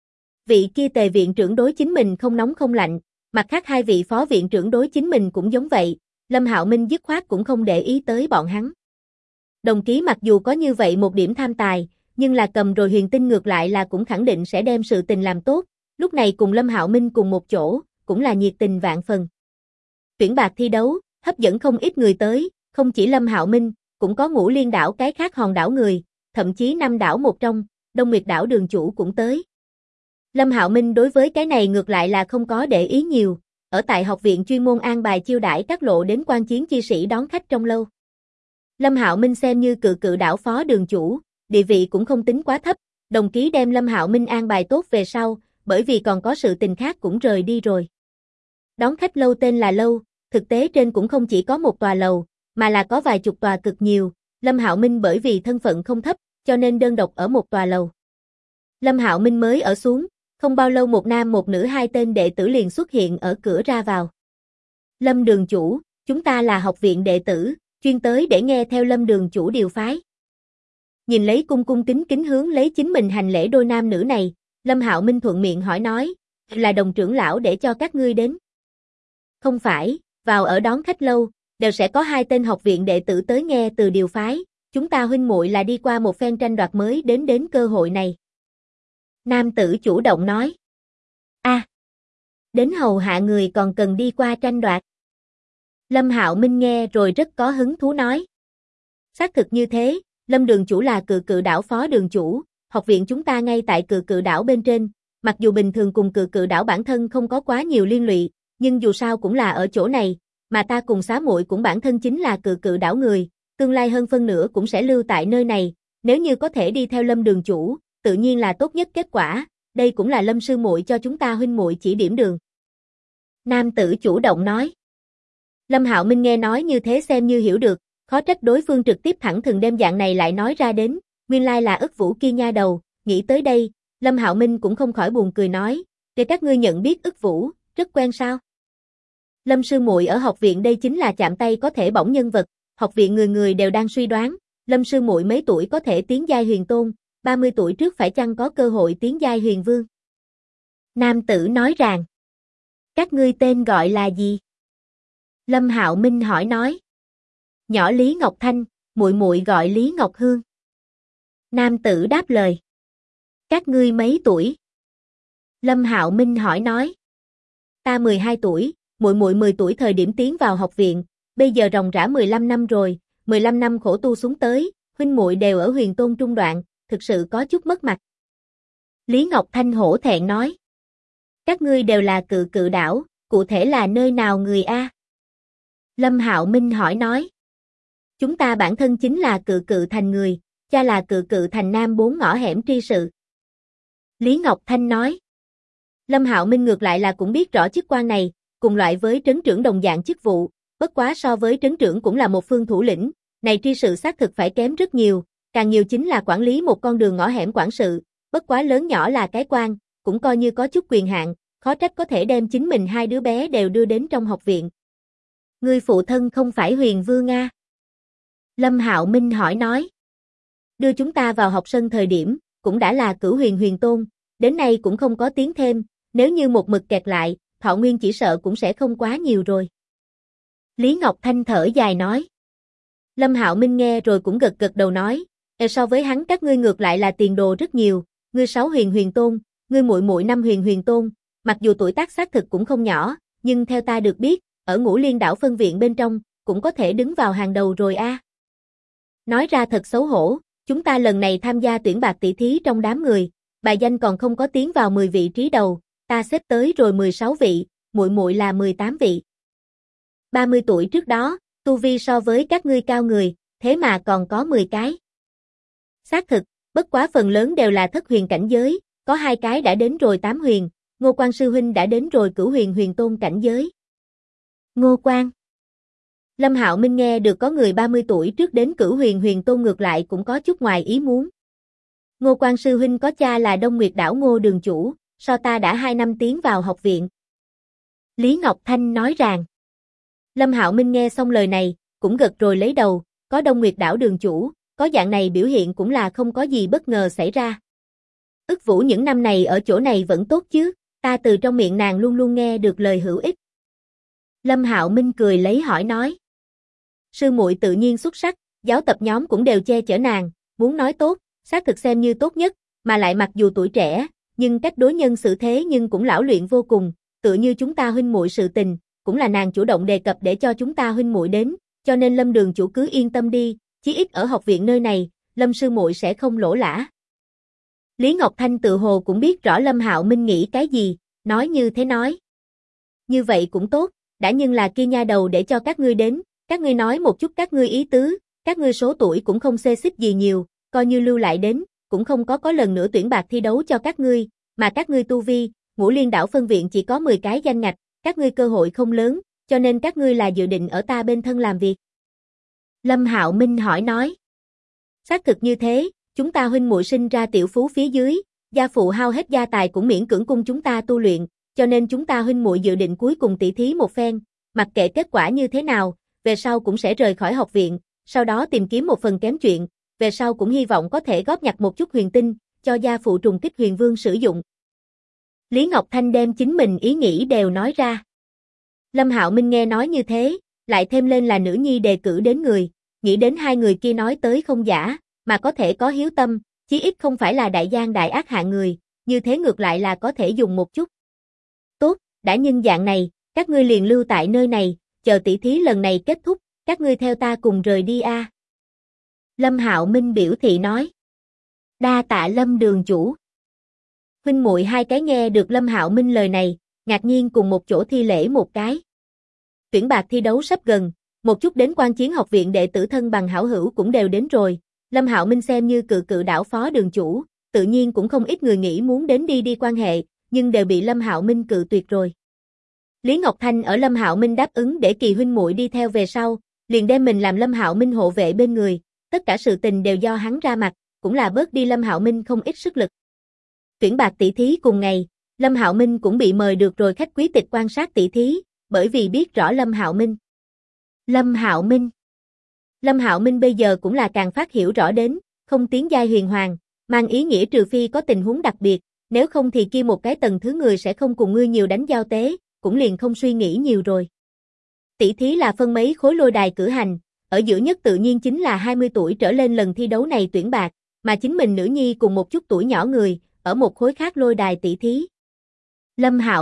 Vị kia Tề viện trưởng đối chính mình không nóng không lạnh, mặt khác 2 vị phó viện trưởng đối chính mình cũng giống vậy, Lâm Hạo Minh dứt khoát cũng không để ý tới bọn hắn. Đồng ký mặc dù có như vậy một điểm tham tài, nhưng là cầm rồi huyền tinh ngược lại là cũng khẳng định sẽ đem sự tình làm tốt, lúc này cùng Lâm Hạo Minh cùng một chỗ, cũng là nhiệt tình vạn phần. Tuyển bạc thi đấu, hấp dẫn không ít người tới, không chỉ Lâm Hạo Minh, cũng có Ngũ Liên đảo cái khác hòn đảo người, thậm chí 5 đảo một trong, Đông Nguyệt đảo đường chủ cũng tới. Lâm Hạo Minh đối với cái này ngược lại là không có để ý nhiều, ở tại học viện chuyên môn an bài chiêu đãi các lộ đến quan chiến chi sĩ đón khách trong lâu. Lâm Hạo Minh xem như cự đảo phó đường chủ, địa vị cũng không tính quá thấp, đồng ký đem Lâm Hạo Minh an bài tốt về sau, bởi vì còn có sự tình khác cũng rời đi rồi. Đón khách lâu tên là lâu, thực tế trên cũng không chỉ có một tòa lầu, mà là có vài chục tòa cực nhiều, Lâm Hạo Minh bởi vì thân phận không thấp, cho nên đơn độc ở một tòa lầu. Lâm Hạo Minh mới ở xuống, không bao lâu một nam một nữ 2 tên đệ tử liền xuất hiện ở cửa ra vào. Lâm đường chủ, chúng ta là học viện đệ tử, chuyên tới để nghe theo Lâm đường chủ điều phái. Nhìn lấy cung cung kính kính hướng lấy chính mình hành lễ đôi nam nữ này, Lâm Hạo Minh thuận miệng hỏi nói, là Đồng trưởng lão để cho các ngươi đến. Không phải, vào ở đón khách lâu, đều sẽ có 2 tên học viện đệ tử tới nghe từ điều phái, chúng ta huynh muội là đi qua một phen tranh đoạt mới đến cơ hội này. Nam tử chủ động nói. Đến hầu hạ người còn cần đi qua tranh đoạt. Lâm Hạo Minh nghe rồi rất có hứng thú nói. Xác thực như thế, Lâm đường chủ là Cự Cự đảo phó đường chủ, học viện chúng ta ngay tại Cự Cự đảo bên trên, mặc dù bình thường cùng Cự Cự đảo bản thân không có quá nhiều liên lụy, nhưng dù sao cũng là ở chỗ này, mà ta cùng xá muội cũng bản thân chính là Cự Cự đảo người, tương lai hơn phân nửa cũng sẽ lưu tại nơi này, nếu như có thể đi theo Lâm đường chủ, tự nhiên là tốt nhất kết quả, đây cũng là Lâm sư muội cho chúng ta huynh muội chỉ điểm đường. Nam tử chủ động nói. Lâm Hạo Minh nghe nói như thế xem như hiểu được, khó trách đối phương trực tiếp thẳng thừng đem dạng này lại nói ra đến, nguyên lai là Ức Vũ kia nha đầu, nghĩ tới đây, Lâm Hạo Minh cũng không khỏi buồn cười nói, để các ngươi nhận biết Ức Vũ, rất quen sao? Lâm sư muội ở học viện đây chính là chạm tay có thể bỏng nhân vật, học viện người người đều đang suy đoán, Lâm sư muội mấy tuổi có thể tiến giai huyền tôn, 30 tuổi trước phải chăng có cơ hội tiến giai huyền vương? Nam tử nói rằng, các ngươi tên gọi là gì? Lâm Hạo Minh hỏi nói. Nhỏ Lý Ngọc Thanh, muội muội gọi Lý Ngọc Hương. Nam tử đáp lời. Các ngươi mấy tuổi? Lâm Hạo Minh hỏi nói. Ta 12 tuổi, muội muội 10 tuổi thời điểm tiến vào học viện, bây giờ ròng rã 15 năm rồi, 15 năm khổ tu xuống tới, huynh muội đều ở huyền tôn trung đoạn, thực sự có chút mất mặt. Lý Ngọc Thanh hổ thẹn nói. Các ngươi đều là Cự Cự đảo, cụ thể là nơi nào người a? Lâm Hạo Minh hỏi nói. Chúng ta bản thân chính là Cự Cự thành người, cha là Cự Cự thành Nam 4 ngõ hẻm tri sự. Lý Ngọc Thanh nói. Lâm Hạo Minh ngược lại là cũng biết rõ chức quan này, cùng loại với trấn trưởng đồng dạng chức vụ, bất quá so với trấn trưởng cũng là một phương thủ lĩnh, này tri sự xác thực phải kém rất nhiều, càng nhiều chính là quản lý một con đường ngõ hẻm quản sự, bất quá lớn nhỏ là cái quan, cũng coi như có chút quyền hạn, khó trách có thể đem chính mình 2 đứa bé đều đưa đến trong học viện. Ngươi phụ thân không phải huyền vương a? Lâm Hạo Minh hỏi nói. Đưa chúng ta vào học sân thời điểm, cũng đã là cửu huyền huyền tôn, đến nay cũng không có tiến thêm, nếu như một mực kẹt lại, thọ nguyên chỉ sợ cũng sẽ không quá nhiều rồi. Lý Ngọc Thanh thở dài nói. Lâm Hạo Minh nghe rồi cũng gật gật đầu nói, so với hắn các ngươi ngược lại là tiền đồ rất nhiều, ngươi 6 huyền huyền tôn, ngươi muội muội 5 huyền huyền tôn, mặc dù tuổi tác xác thực cũng không nhỏ, nhưng theo ta được biết, ở Ngũ Liên đảo phân viện bên trong, cũng có thể đứng vào hàng đầu rồi a. Nói ra thật xấu hổ, chúng ta lần này tham gia tuyển bạc tỷ thí trong đám người, bài danh còn không có tiến vào 10 vị trí đầu, ta xếp tới rồi 16 vị, muội muội là 18 vị. 30 tuổi trước đó, tu vi so với các ngươi cao người, thế mà còn có 10 cái. Xác thực, bất quá phần lớn đều là thất huyền cảnh giới, có 2 cái đã đến rồi 8 huyền, Ngô Quan sư huynh đã đến rồi cửu huyền huyền tôn cảnh giới. Ngô Quan. Lâm Hạo Minh nghe được có người 30 tuổi trước đến cửu huyền huyền tôn ngược lại cũng có chút ngoài ý muốn. Ngô Quan sư huynh có cha là Đông Nguyệt đảo Ngô đường chủ, so ta đã 2 năm tiến vào học viện. Lý Ngọc Thanh nói rằng. Lâm Hạo Minh nghe xong lời này, cũng gật rồi lấy đầu, có Đông Nguyệt đảo đường chủ, có dạng này biểu hiện cũng là không có gì bất ngờ xảy ra. Ức Vũ những năm này ở chỗ này vẫn tốt chứ, ta từ trong miệng nàng luôn luôn nghe được lời hữu ích. Lâm Hạo Minh cười lấy hỏi nói. Sư muội tự nhiên xuất sắc, giáo tập nhóm cũng đều che chở nàng, muốn nói tốt, xác thực xem như tốt nhất, mà lại mặc dù tuổi trẻ, nhưng cách đối nhân xử thế nhưng cũng lão luyện vô cùng, tựa như chúng ta huynh muội sự tình, cũng là nàng chủ động đề cập để cho chúng ta huynh muội đến, cho nên Lâm đường chủ cứ yên tâm đi, chí ít ở học viện nơi này, Lâm sư muội sẽ không lỗ lã. Lý Ngọc Thanh tự hồ cũng biết rõ Lâm Hạo Minh nghĩ cái gì, nói như thế nói. Như vậy cũng tốt, đã nhưng là kia nha đầu để cho các ngươi đến, các ngươi nói một chút các ngươi ý tứ, các ngươi số tuổi cũng không xê xích gì nhiều, coi như lưu lại đến, cũng không có lần nữa tuyển bạc thi đấu cho các ngươi, mà các ngươi tu vi, Ngũ Liên đảo phân viện chỉ có 10 cái danh ngạch, các ngươi cơ hội không lớn, cho nên các ngươi là dự định ở ta bên thân làm việc. Lâm Hạo Minh hỏi nói. Xác thực như thế, chúng ta huynh muội sinh ra tiểu phú phía dưới, gia phụ hao hết gia tài cũng miễn cưỡng cung chúng ta tu luyện, cho nên chúng ta huynh muội dự định cuối cùng tỷ thí một phen, mặc kệ kết quả như thế nào, về sau cũng sẽ rời khỏi học viện, sau đó tìm kiếm một phần kém chuyện, về sau cũng hy vọng có thể góp nhặt một chút huyền tinh, cho gia phụ trùng kích huyền vương sử dụng. Lý Ngọc Thanh đem chính mình ý nghĩ đều nói ra. Lâm Hạo Minh nghe nói như thế, lại thêm lên là nữ nhi đề cử đến người, nghĩ đến hai người kia nói tới không giả, mà có thể có hiếu tâm, chí ít không phải là đại gian đại ác hạng người, như thế ngược lại là có thể dùng một chút. Tốt, đã nhân dạng này, các ngươi liền lưu tại nơi này, chờ tỷ thí lần này kết thúc, các ngươi theo ta cùng rời đi a. Lâm Hạo Minh biểu thị nói. Đa tạ Lâm đường chủ. Huynh muội hai cái nghe được Lâm Hạo Minh lời này, ngạc nhiên cùng một chỗ thi lễ một cái. Tuyển bạc thi đấu sắp gần, một chút đến Quan Chiến học viện đệ tử thân bằng hảo hữu cũng đều đến rồi. Lâm Hạo Minh xem như cự đảo phó đường chủ, tự nhiên cũng không ít người nghĩ muốn đến đi quan hệ, nhưng đều bị Lâm Hạo Minh cự tuyệt rồi. Lý Ngọc Thanh ở Lâm Hạo Minh đáp ứng để Kỳ huynh muội đi theo về sau, liền đem mình làm Lâm Hạo Minh hộ vệ bên người, tất cả sự tình đều do hắn ra mặt, cũng là bớt đi Lâm Hạo Minh không ít sức lực. Tuyển bạc tỷ thí cùng ngày, Lâm Hạo Minh cũng bị mời được rồi khách quý tịch quan sát tỷ thí, bởi vì biết rõ Lâm Hạo Minh. Lâm Hạo Minh bây giờ cũng là càng phát hiểu rõ đến, không tiến giai huyền hoàng, mang ý nghĩa trừ phi có tình huống đặc biệt, nếu không thì kia một cái tầng thứ người sẽ không cùng ngươi nhiều đánh giao tế, cũng liền không suy nghĩ nhiều rồi. Tỷ thí là phân mấy khối lôi đài cử hành, ở giữa nhất tự nhiên chính là 20 tuổi trở lên lần thi đấu này tuyển bạc, mà chính mình nữ nhi cùng một chút tuổi nhỏ người, ở một khối khác lôi đài tỷ thí. Lâm Hạo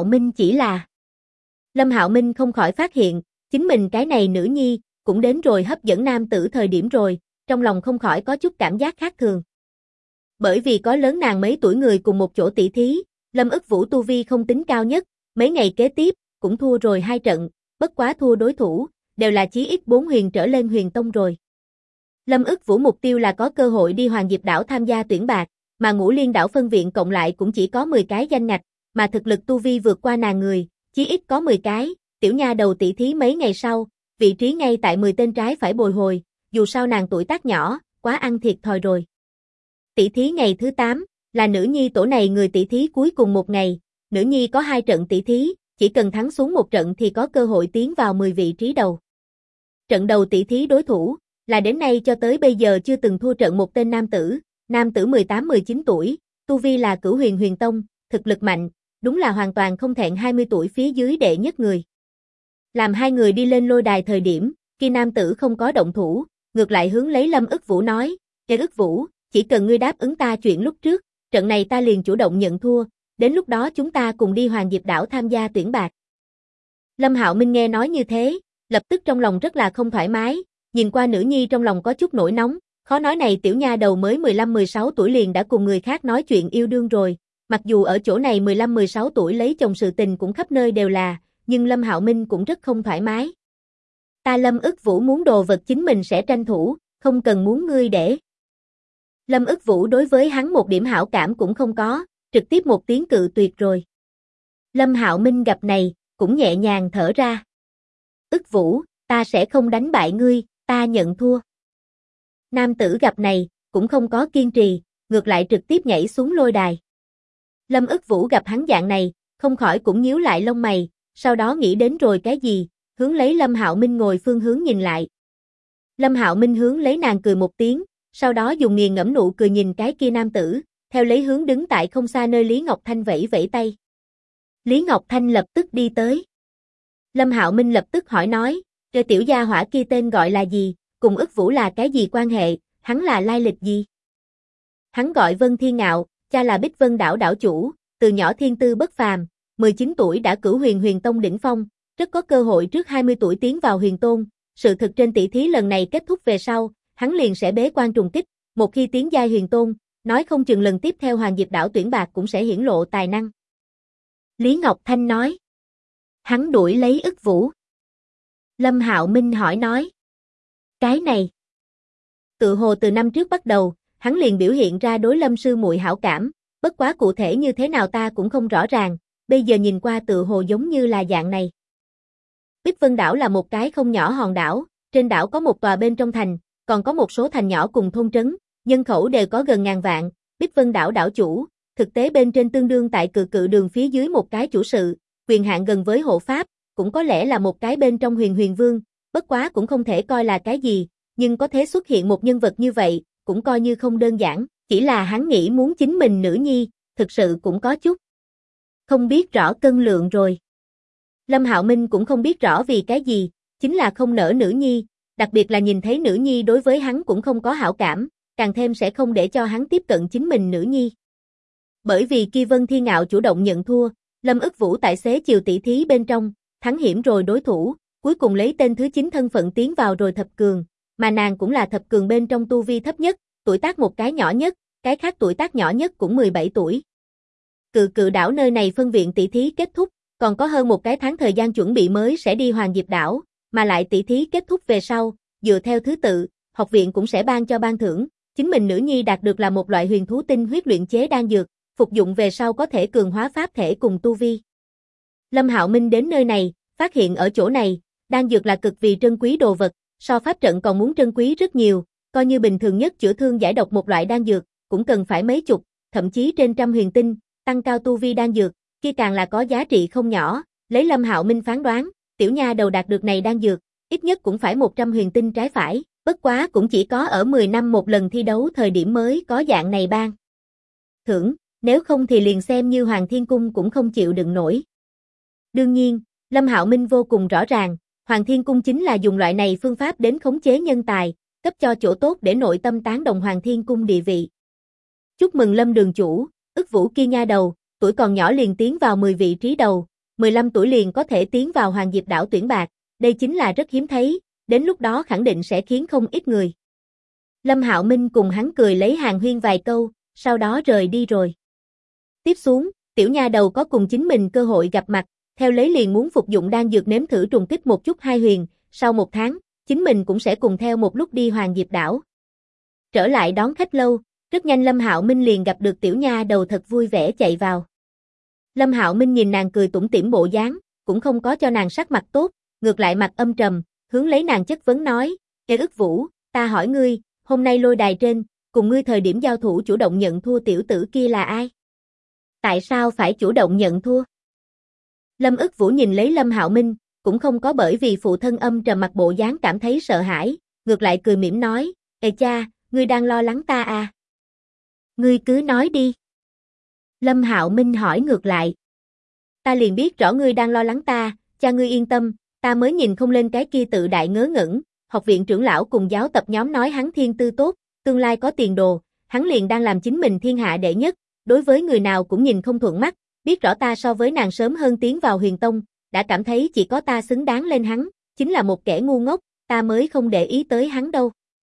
Minh không khỏi phát hiện, chính mình cái này nữ nhi, cũng đến rồi hấp dẫn nam tử thời điểm rồi, trong lòng không khỏi có chút cảm giác khác thường. Bởi vì có lớn nàng mấy tuổi người cùng một chỗ tỷ thí, Lâm Ức Vũ tu vi không tính cao nhất, mấy ngày kế tiếp, cũng thua rồi 2 trận, bất quá thua đối thủ, đều là chí ít 4 huyền trở lên huyền tông rồi. Lâm Ức Vũ mục tiêu là có cơ hội đi Hoàng Diệp đảo tham gia tuyển bạc, mà Ngũ Liên đảo phân viện cộng lại cũng chỉ có 10 cái danh ngạch, mà thực lực tu vi vượt qua nàng người, chí ít có 10 cái, tiểu nha đầu tỷ thí mấy ngày sau, vị trí ngay tại 10 tên trái phải bồi hồi, dù sao nàng tuổi tác nhỏ, quá ăn thiệt thòi rồi. Tỷ thí ngày thứ 8, là nữ nhi tổ này người tỷ thí cuối cùng một ngày, nữ nhi có 2 trận tỷ thí, chỉ cần thắng xuống một trận thì có cơ hội tiến vào 10 vị trí đầu. Trận đầu tỷ thí đối thủ, là đến nay cho tới bây giờ chưa từng thua trận một tên nam tử 18-19 tuổi, tu vi là Cửu Huyền Huyền Tông, thực lực mạnh, đúng là hoàn toàn không thẹn 20 tuổi phía dưới đệ nhất người. Làm hai người đi lên lôi đài thời điểm, khi nam tử không có động thủ, ngược lại hướng lấy Lâm Ức Vũ nói, Ức Vũ, chỉ cần ngươi đáp ứng ta chuyện lúc trước, trận này ta liền chủ động nhận thua, đến lúc đó chúng ta cùng đi Hoàng Diệp đảo tham gia tuyển bạc. Lâm Hạo Minh nghe nói như thế, lập tức trong lòng rất là không thoải mái, nhìn qua nữ nhi trong lòng có chút nổi nóng, khó nói này tiểu nha đầu mới 15-16 tuổi liền đã cùng người khác nói chuyện yêu đương rồi, mặc dù ở chỗ này 15-16 tuổi lấy chồng sự tình cũng khắp nơi đều là, nhưng Lâm Hạo Minh cũng rất không thoải mái. Ta Lâm Ức Vũ muốn đồ vật chính mình sẽ tranh thủ, không cần muốn ngươi để. Lâm Ức Vũ đối với hắn một điểm hảo cảm cũng không có, trực tiếp một tiếng cự tuyệt rồi. Lâm Hạo Minh gặp này, cũng nhẹ nhàng thở ra. Ức Vũ, ta sẽ không đánh bại ngươi, ta nhận thua. Nam tử gặp này, cũng không có kiên trì, ngược lại trực tiếp nhảy xuống lôi đài. Lâm Ức Vũ gặp hắn dạng này, không khỏi cũng nhíu lại lông mày, sau đó nghĩ đến rồi cái gì, hướng lấy Lâm Hạo Minh ngồi phương hướng nhìn lại. Lâm Hạo Minh hướng lấy nàng cười một tiếng, sau đó dùng nghiền ngẫm nụ cười nhìn cái kia nam tử, theo lấy hướng đứng tại không xa nơi Lý Ngọc Thanh vẫy vẫy tay. Lý Ngọc Thanh lập tức đi tới. Lâm Hạo Minh lập tức hỏi nói, cái tiểu gia hỏa kia tên gọi là gì, cùng Ức Vũ là cái gì quan hệ, hắn là lai lịch gì? Hắn gọi Vân Thiên Ngạo, cha là Bích Vân đảo đảo chủ, từ nhỏ thiên tư bất phàm, 19 tuổi đã Cửu Huyền Huyền Tông đỉnh phong, rất có cơ hội trước 20 tuổi tiến vào huyền tôn, sự thực trên tỷ thí lần này kết thúc về sau, hắn liền sẽ bế quan trùng kích, một khi tiến giai huyền tôn, nói không chừng lần tiếp theo Hoàng Diệp đảo tuyển bạc cũng sẽ hiển lộ tài năng. Lý Ngọc Thanh nói. Hắn đuổi lấy Ức Vũ. Lâm Hạo Minh hỏi nói. Cái này. Tự hồ từ năm trước bắt đầu, hắn liền biểu hiện ra đối Lâm sư muội hảo cảm, bất quá cụ thể như thế nào ta cũng không rõ ràng, bây giờ nhìn qua tự hồ giống như là dạng này. Bích Vân đảo là một cái không nhỏ hòn đảo, trên đảo có một tòa bên trong thành, còn có một số thành nhỏ cùng thôn trấn, nhân khẩu đều có gần ngàn vạn, Bích Vân đảo đảo chủ, thực tế bên trên tương đương tại cự đường phía dưới một cái chủ sự, quyền hạn gần với hộ pháp, cũng có lẽ là một cái bên trong huyền vương, bất quá cũng không thể coi là cái gì, nhưng có thể xuất hiện một nhân vật như vậy, cũng coi như không đơn giản, chỉ là hắn nghĩ muốn chính mình nữ nhi, thực sự cũng có chút không biết rõ cân lượng rồi. Lâm Hạo Minh cũng không biết rõ vì cái gì, chính là không nỡ nữ nhi, đặc biệt là nhìn thấy nữ nhi đối với hắn cũng không có hảo cảm, càng thêm sẽ không để cho hắn tiếp cận chính mình nữ nhi. Bởi vì Kỳ Vân Thiên Ngạo chủ động nhận thua, Lâm Ức Vũ tại xế chiều tỷ thí bên trong, thắng hiểm rồi đối thủ, cuối cùng lấy tên thứ 9 thân phận tiến vào rồi thập cường, mà nàng cũng là thập cường bên trong tu vi thấp nhất, tuổi tác một cái nhỏ nhất, cái khác tuổi tác nhỏ nhất cũng 17 tuổi. Cự Cự đảo nơi này phân viện tỷ thí kết thúc, còn có hơn một cái tháng thời gian chuẩn bị mới sẽ đi Hoàng Diệp đảo, mà lại tỷ thí kết thúc về sau, dựa theo thứ tự, học viện cũng sẽ ban cho ban thưởng, chính mình nữ nhi đạt được là một loại huyền thú tinh huyết luyện chế đan dược, phục dụng về sau có thể cường hóa pháp thể cùng tu vi. Lâm Hạo Minh đến nơi này, phát hiện ở chỗ này, đan dược là cực vì trân quý đồ vật, so pháp trận còn muốn trân quý rất nhiều, coi như bình thường nhất chữa thương giải độc một loại đan dược, cũng cần phải mấy chục, thậm chí trên trăm huyền tinh, tăng cao tu vi đan dược, kia càng là có giá trị không nhỏ, lấy Lâm Hạo Minh phán đoán, tiểu nha đầu đạt được này đan dược, ít nhất cũng phải 100 huyền tinh trái phải, bất quá cũng chỉ có ở 10 năm một lần thi đấu thời điểm mới có dạng này ban thưởng, nếu không thì liền xem như Hoàng Thiên Cung cũng không chịu đựng nổi. Đương nhiên, Lâm Hạo Minh vô cùng rõ ràng, Hoàng Thiên Cung chính là dùng loại này phương pháp đến khống chế nhân tài, cấp cho chỗ tốt để nội tâm tán đồng Hoàng Thiên Cung địa vị. Chúc mừng Lâm đường chủ, Ức Vũ kia nha đầu, tuổi còn nhỏ liền tiến vào 10 vị trí đầu, 15 tuổi liền có thể tiến vào Hoàng Diệp đảo tuyển bạc, đây chính là rất hiếm thấy, đến lúc đó khẳng định sẽ khiến không ít người. Lâm Hạo Minh cùng hắn cười lấy hàng huyên vài câu, sau đó rời đi rồi. Tiếp xuống, tiểu nha đầu có cùng chính mình cơ hội gặp mặt, theo lấy liền muốn phục dụng đan dược nếm thử trùng kích một chút hai huyền, sau một tháng, chính mình cũng sẽ cùng theo một lúc đi Hoàng Diệp đảo. Trở lại đón khách lâu, rất nhanh Lâm Hạo Minh liền gặp được tiểu nha đầu thật vui vẻ chạy vào. Lâm Hạo Minh nhìn nàng cười tủm tỉm bộ dáng, cũng không có cho nàng sắc mặt tốt, ngược lại mặt âm trầm, hướng lấy nàng chất vấn nói, "Ê Ức Vũ, ta hỏi ngươi, hôm nay lôi đài trên, cùng ngươi thời điểm giao thủ chủ động nhận thua tiểu tử kia là ai? Tại sao phải chủ động nhận thua?" Lâm Ức Vũ nhìn lấy Lâm Hạo Minh, cũng không có bởi vì phụ thân âm trầm mặt bộ dáng cảm thấy sợ hãi, ngược lại cười mỉm nói, "Ê cha, ngươi đang lo lắng ta à? Ngươi cứ nói đi." Lâm Hạo Minh hỏi ngược lại. "Ta liền biết rõ ngươi đang lo lắng ta, cha ngươi yên tâm, ta mới nhìn không lên cái kia tự đại ngớ ngẩn, học viện trưởng lão cùng giáo tập nhóm nói hắn thiên tư tốt, tương lai có tiền đồ, hắn liền đang làm chính mình thiên hạ đệ nhất, đối với người nào cũng nhìn không thuận mắt, biết rõ ta so với nàng sớm hơn tiến vào Huyền Tông, đã cảm thấy chỉ có ta xứng đáng lên hắn, chính là một kẻ ngu ngốc, ta mới không để ý tới hắn đâu."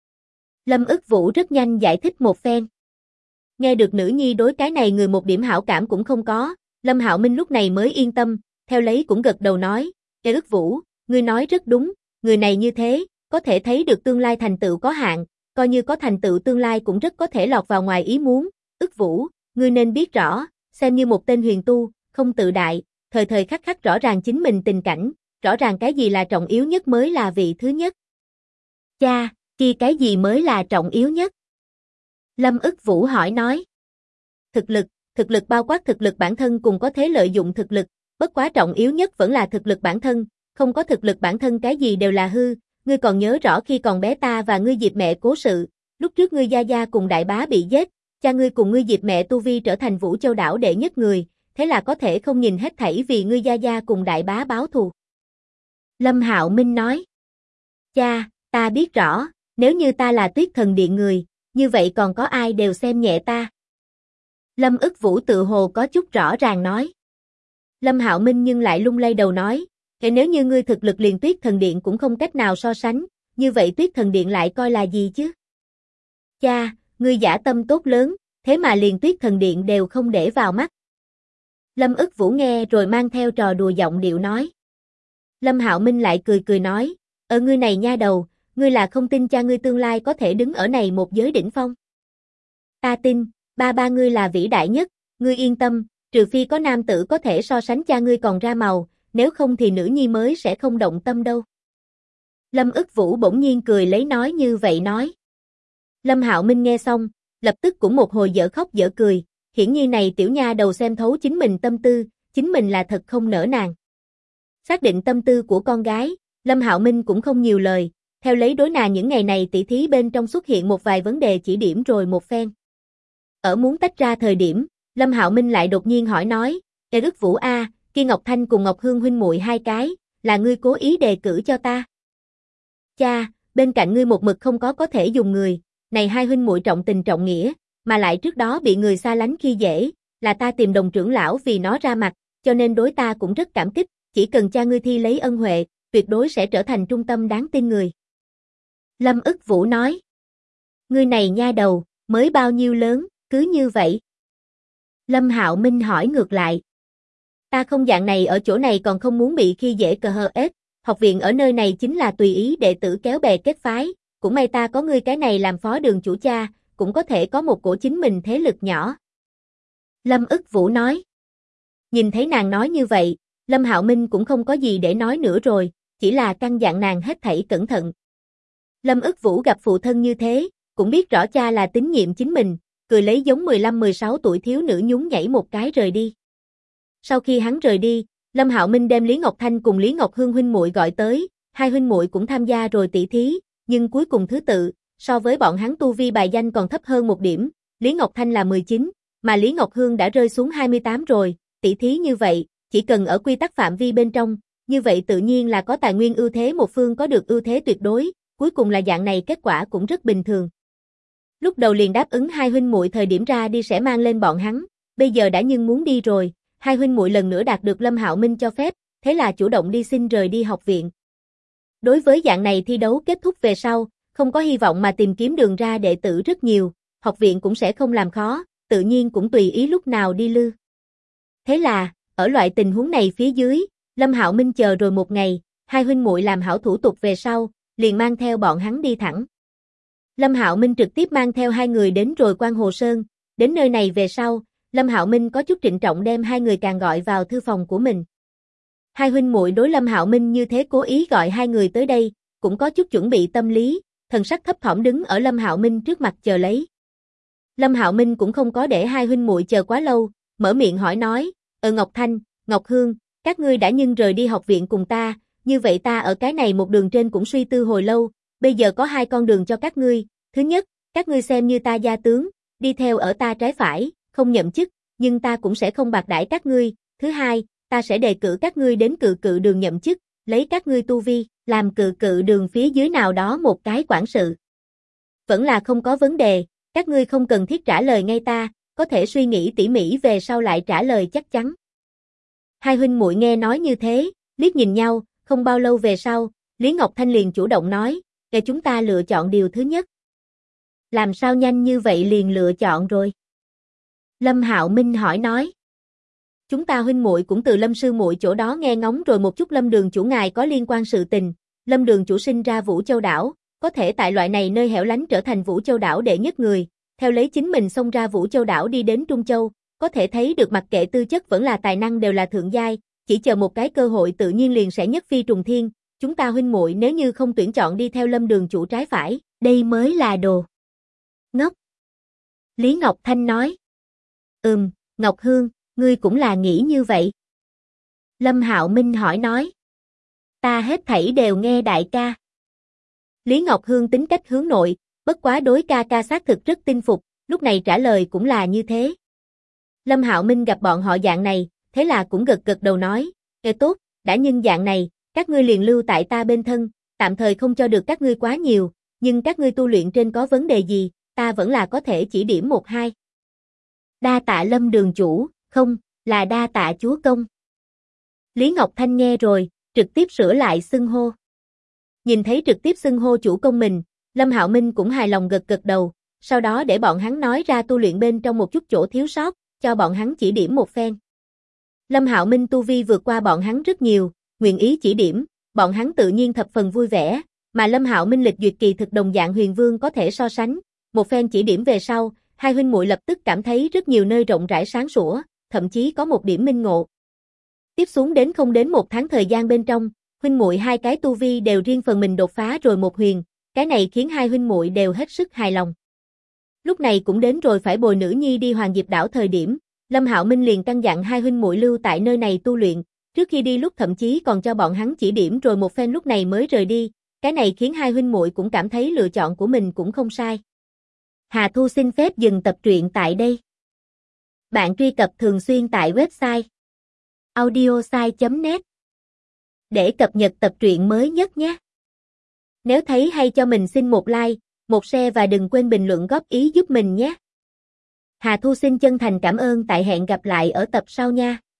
Lâm Ức Vũ rất nhanh giải thích một phen. Nghe được nữ nhi đối cái này người một điểm hảo cảm cũng không có, Lâm Hạo Minh lúc này mới yên tâm, theo lấy cũng gật đầu nói, "Ê Ức Vũ, ngươi nói rất đúng, người này như thế, có thể thấy được tương lai thành tựu có hạn, coi như có thành tựu tương lai cũng rất có thể lọt vào ngoài ý muốn, Ức Vũ, ngươi nên biết rõ, xem như một tên huyền tu, không tự đại, thời thời khắc khắc rõ ràng chính mình tình cảnh, rõ ràng cái gì là trọng yếu nhất mới là vị thứ nhất." "Cha, kia cái gì mới là trọng yếu nhất?" Lâm Ức Vũ hỏi nói. Thực lực bao quát thực lực bản thân cùng có thể lợi dụng thực lực, bất quá trọng yếu nhất vẫn là thực lực bản thân, không có thực lực bản thân cái gì đều là hư, ngươi còn nhớ rõ khi còn bé ta và ngươi Diệp mẹ cố sự, lúc trước ngươi gia gia cùng đại bá bị giết, cha ngươi cùng ngươi Diệp mẹ tu vi trở thành Vũ Châu đảo đệ nhất người, thế là có thể không nhìn hết thảy vì ngươi gia gia cùng đại bá báo thù. Lâm Hạo Minh nói. "Cha, ta biết rõ, nếu như ta là Tuyết Thần Điện người, như vậy còn có ai đều xem nhẹ ta." Lâm Ức Vũ tự hồ có chút rõ ràng nói. Lâm Hạo Minh nhưng lại lung lay đầu nói, nếu như ngươi thực lực liền Tuyết Thần Điện cũng không cách nào so sánh, như vậy Tuyết Thần Điện lại coi là gì chứ?" "Cha, ngươi dã tâm tốt lớn, thế mà liền Tuyết Thần Điện đều không để vào mắt." Lâm Ức Vũ nghe rồi mang theo trò đùa giọng điệu nói. Lâm Hạo Minh lại cười cười nói, ngươi này nha đầu, ngươi là không tin cha ngươi tương lai có thể đứng ở này một giới đỉnh phong. Ta tin, ba ngươi là vĩ đại nhất, ngươi yên tâm, trừ phi có nam tử có thể so sánh cha ngươi còn ra màu, nếu không thì nữ nhi mới sẽ không động tâm đâu." Lâm Ức Vũ bỗng nhiên cười lấy nói như vậy nói. Lâm Hạo Minh nghe xong, lập tức cũng một hồi dở khóc dở cười, hiển nhiên này tiểu nha đầu xem thấu chính mình tâm tư, chính mình là thật không nỡ nàng. Xác định tâm tư của con gái, Lâm Hạo Minh cũng không nhiều lời, theo lấy đối nàng những ngày này tỷ thí bên trong xuất hiện một vài vấn đề chỉ điểm rồi một phen. Ở muốn tách ra thời điểm, Lâm Hạo Minh lại đột nhiên hỏi nói, "Ê Ức Vũ a, kia Ngọc Thanh cùng Ngọc Hương huynh muội hai cái, là ngươi cố ý đề cử cho ta?" Cha, bên cạnh ngươi một mực không có thể dùng người, này hai huynh muội trọng tình trọng nghĩa, mà lại trước đó bị người xa lánh khi dễ, là ta tìm Đồng trưởng lão vì nó ra mặt, cho nên đối ta cũng rất cảm kích, chỉ cần cha ngươi thi lấy ân huệ, tuyệt đối sẽ trở thành trung tâm đáng tin người. Lâm ức Vũ nói. Ngươi này nha đầu, mới bao nhiêu lớn, cứ như vậy. Lâm Hạo Minh hỏi ngược lại. Ta không dạng này ở chỗ này còn không muốn bị khi dễ cờ hờ ết, học viện ở nơi này chính là tùy ý đệ tử kéo bè kết phái, cũng may ta có ngươi cái này làm phó đường chủ cha, cũng có thể có một cổ chính mình thế lực nhỏ. Lâm ức Vũ nói. Nhìn thấy nàng nói như vậy, Lâm Hạo Minh cũng không có gì để nói nữa rồi, chỉ là căn dặn nàng hết thảy cẩn thận. Lâm ức Vũ gặp phụ thân như thế, cũng biết rõ cha là tín nhiệm chính mình, cười lấy giống 15-16 tuổi thiếu nữ nhún nhảy một cái rời đi. Sau khi hắn rời đi, Lâm Hạo Minh đem Lý Ngọc Thanh cùng Lý Ngọc Hương huynh muội gọi tới, hai huynh muội cũng tham gia rồi tỷ thí, nhưng cuối cùng thứ tự, so với bọn hắn tu vi bài danh còn thấp hơn một điểm, Lý Ngọc Thanh là 19, mà Lý Ngọc Hương đã rơi xuống 28 rồi, tỷ thí như vậy, chỉ cần ở quy tắc phạm vi bên trong, như vậy tự nhiên là có tài nguyên ưu thế một phương có được ưu thế tuyệt đối, cuối cùng là dạng này kết quả cũng rất bình thường. Lúc đầu liền đáp ứng hai huynh muội thời điểm ra đi sẽ mang lên bọn hắn, bây giờ đã nhưng muốn đi rồi, hai huynh muội lần nữa đạt được Lâm Hạo Minh cho phép, thế là chủ động đi xin rời đi học viện. Đối với dạng này thi đấu kết thúc về sau, không có hy vọng mà tìm kiếm đường ra đệ tử rất nhiều, học viện cũng sẽ không làm khó, tự nhiên cũng tùy ý lúc nào đi lư. Thế là, ở loại tình huống này phía dưới, Lâm Hạo Minh chờ rồi một ngày, hai huynh muội làm hảo thủ tục về sau, liền mang theo bọn hắn đi thẳng. Lâm Hạo Minh trực tiếp mang theo hai người đến rồi Quan Hồ Sơn, đến nơi này về sau, Lâm Hạo Minh có chút trịnh trọng đem hai người càng gọi vào thư phòng của mình. Hai huynh muội đối Lâm Hạo Minh như thế cố ý gọi hai người tới đây, cũng có chút chuẩn bị tâm lý, thần sắc thấp thỏm đứng ở Lâm Hạo Minh trước mặt chờ lấy. Lâm Hạo Minh cũng không có để hai huynh muội chờ quá lâu, mở miệng hỏi nói, Ngọc Thanh, Ngọc Hương, các ngươi đã nhưng rời đi học viện cùng ta, như vậy ta ở cái này một đường trên cũng suy tư hồi lâu, bây giờ có hai con đường cho các ngươi, thứ nhất, các ngươi xem như ta gia tướng, đi theo ở ta trái phải, không nhậm chức, nhưng ta cũng sẽ không bạc đãi các ngươi, thứ hai, ta sẽ đề cử các ngươi đến cự cự đường nhậm chức, lấy các ngươi tu vi, làm cự cự đường phía dưới nào đó một cái quản sự. Vẫn là không có vấn đề, các ngươi không cần thiết trả lời ngay ta, có thể suy nghĩ tỉ mỉ về sau lại trả lời chắc chắn. Hai huynh muội nghe nói như thế, liếc nhìn nhau, không bao lâu về sau, Lý Ngọc Thanh liền chủ động nói, để chúng ta lựa chọn điều thứ nhất. Làm sao nhanh như vậy liền lựa chọn rồi? Lâm Hạo Minh hỏi nói. Chúng ta huynh muội cũng từ Lâm sư muội chỗ đó nghe ngóng rồi một chút Lâm đường chủ ngài có liên quan sự tình, Lâm đường chủ sinh ra Vũ Châu đảo, có thể tại loại này nơi hẻo lánh trở thành Vũ Châu đảo đệ nhất người, theo lấy chính mình xông ra Vũ Châu đảo đi đến Trung Châu, có thể thấy được mặc kệ tư chất vẫn là tài năng đều là thượng giai, chỉ chờ một cái cơ hội tự nhiên liền sẽ nhất phi trùng thiên, chúng ta huynh muội nếu như không tuyển chọn đi theo Lâm đường chủ trái phải, đây mới là đồ ngốc. Lý Ngọc Thanh nói. Ngọc Hương, ngươi cũng là nghĩ như vậy. Lâm Hạo Minh hỏi nói. Ta hết thảy đều nghe đại ca. Lý Ngọc Hương tính cách hướng nội, bất quá đối ca ca xác thực rất tin phục, lúc này trả lời cũng là như thế. Lâm Hạo Minh gặp bọn họ dạng này, thế là cũng gật gật đầu nói, tốt, đã nhưng dạng này, các ngươi liền lưu tại ta bên thân, tạm thời không cho được các ngươi quá nhiều, nhưng các ngươi tu luyện trên có vấn đề gì, ta vẫn là có thể chỉ điểm một hai. Đa tạ Lâm đường chủ, không, là đa tạ chúa công. Lý Ngọc Thanh nghe rồi, trực tiếp sửa lại xưng hô. Nhìn thấy trực tiếp xưng hô chủ công mình, Lâm Hạo Minh cũng hài lòng gật gật đầu, sau đó để bọn hắn nói ra tu luyện bên trong một chút chỗ thiếu sót, cho bọn hắn chỉ điểm một phen. Lâm Hạo Minh tu vi vượt qua bọn hắn rất nhiều, nguyện ý chỉ điểm, bọn hắn tự nhiên thập phần vui vẻ, mà Lâm Hạo Minh lịch duyệt kỳ thực đồng dạng Huyền Vương có thể so sánh, một phen chỉ điểm về sau, hai huynh muội lập tức cảm thấy rất nhiều nơi rộng rãi sáng sủa, thậm chí có một điểm minh ngộ. Tiếp xuống đến không đến một tháng thời gian bên trong, huynh muội hai cái tu vi đều riêng phần mình đột phá rồi một huyền, cái này khiến hai huynh muội đều hết sức hài lòng. Lúc này cũng đến rồi phải bồi nữ nhi đi Hoàng Diệp đảo thời điểm, Lâm Hạo Minh liền căn dặn hai huynh muội lưu tại nơi này tu luyện, trước khi đi lúc thậm chí còn cho bọn hắn chỉ điểm rồi một phen lúc này mới rời đi, cái này khiến hai huynh muội cũng cảm thấy lựa chọn của mình cũng không sai. Hà Thu xin phép dừng tập truyện tại đây. Bạn truy cập thường xuyên tại website audiosai.net để cập nhật tập truyện mới nhất nhé. Nếu thấy hay cho mình xin một like, một share và đừng quên bình luận góp ý giúp mình nhé. Hà Thu xin chân thành cảm ơn tại hẹn gặp lại ở tập sau nha.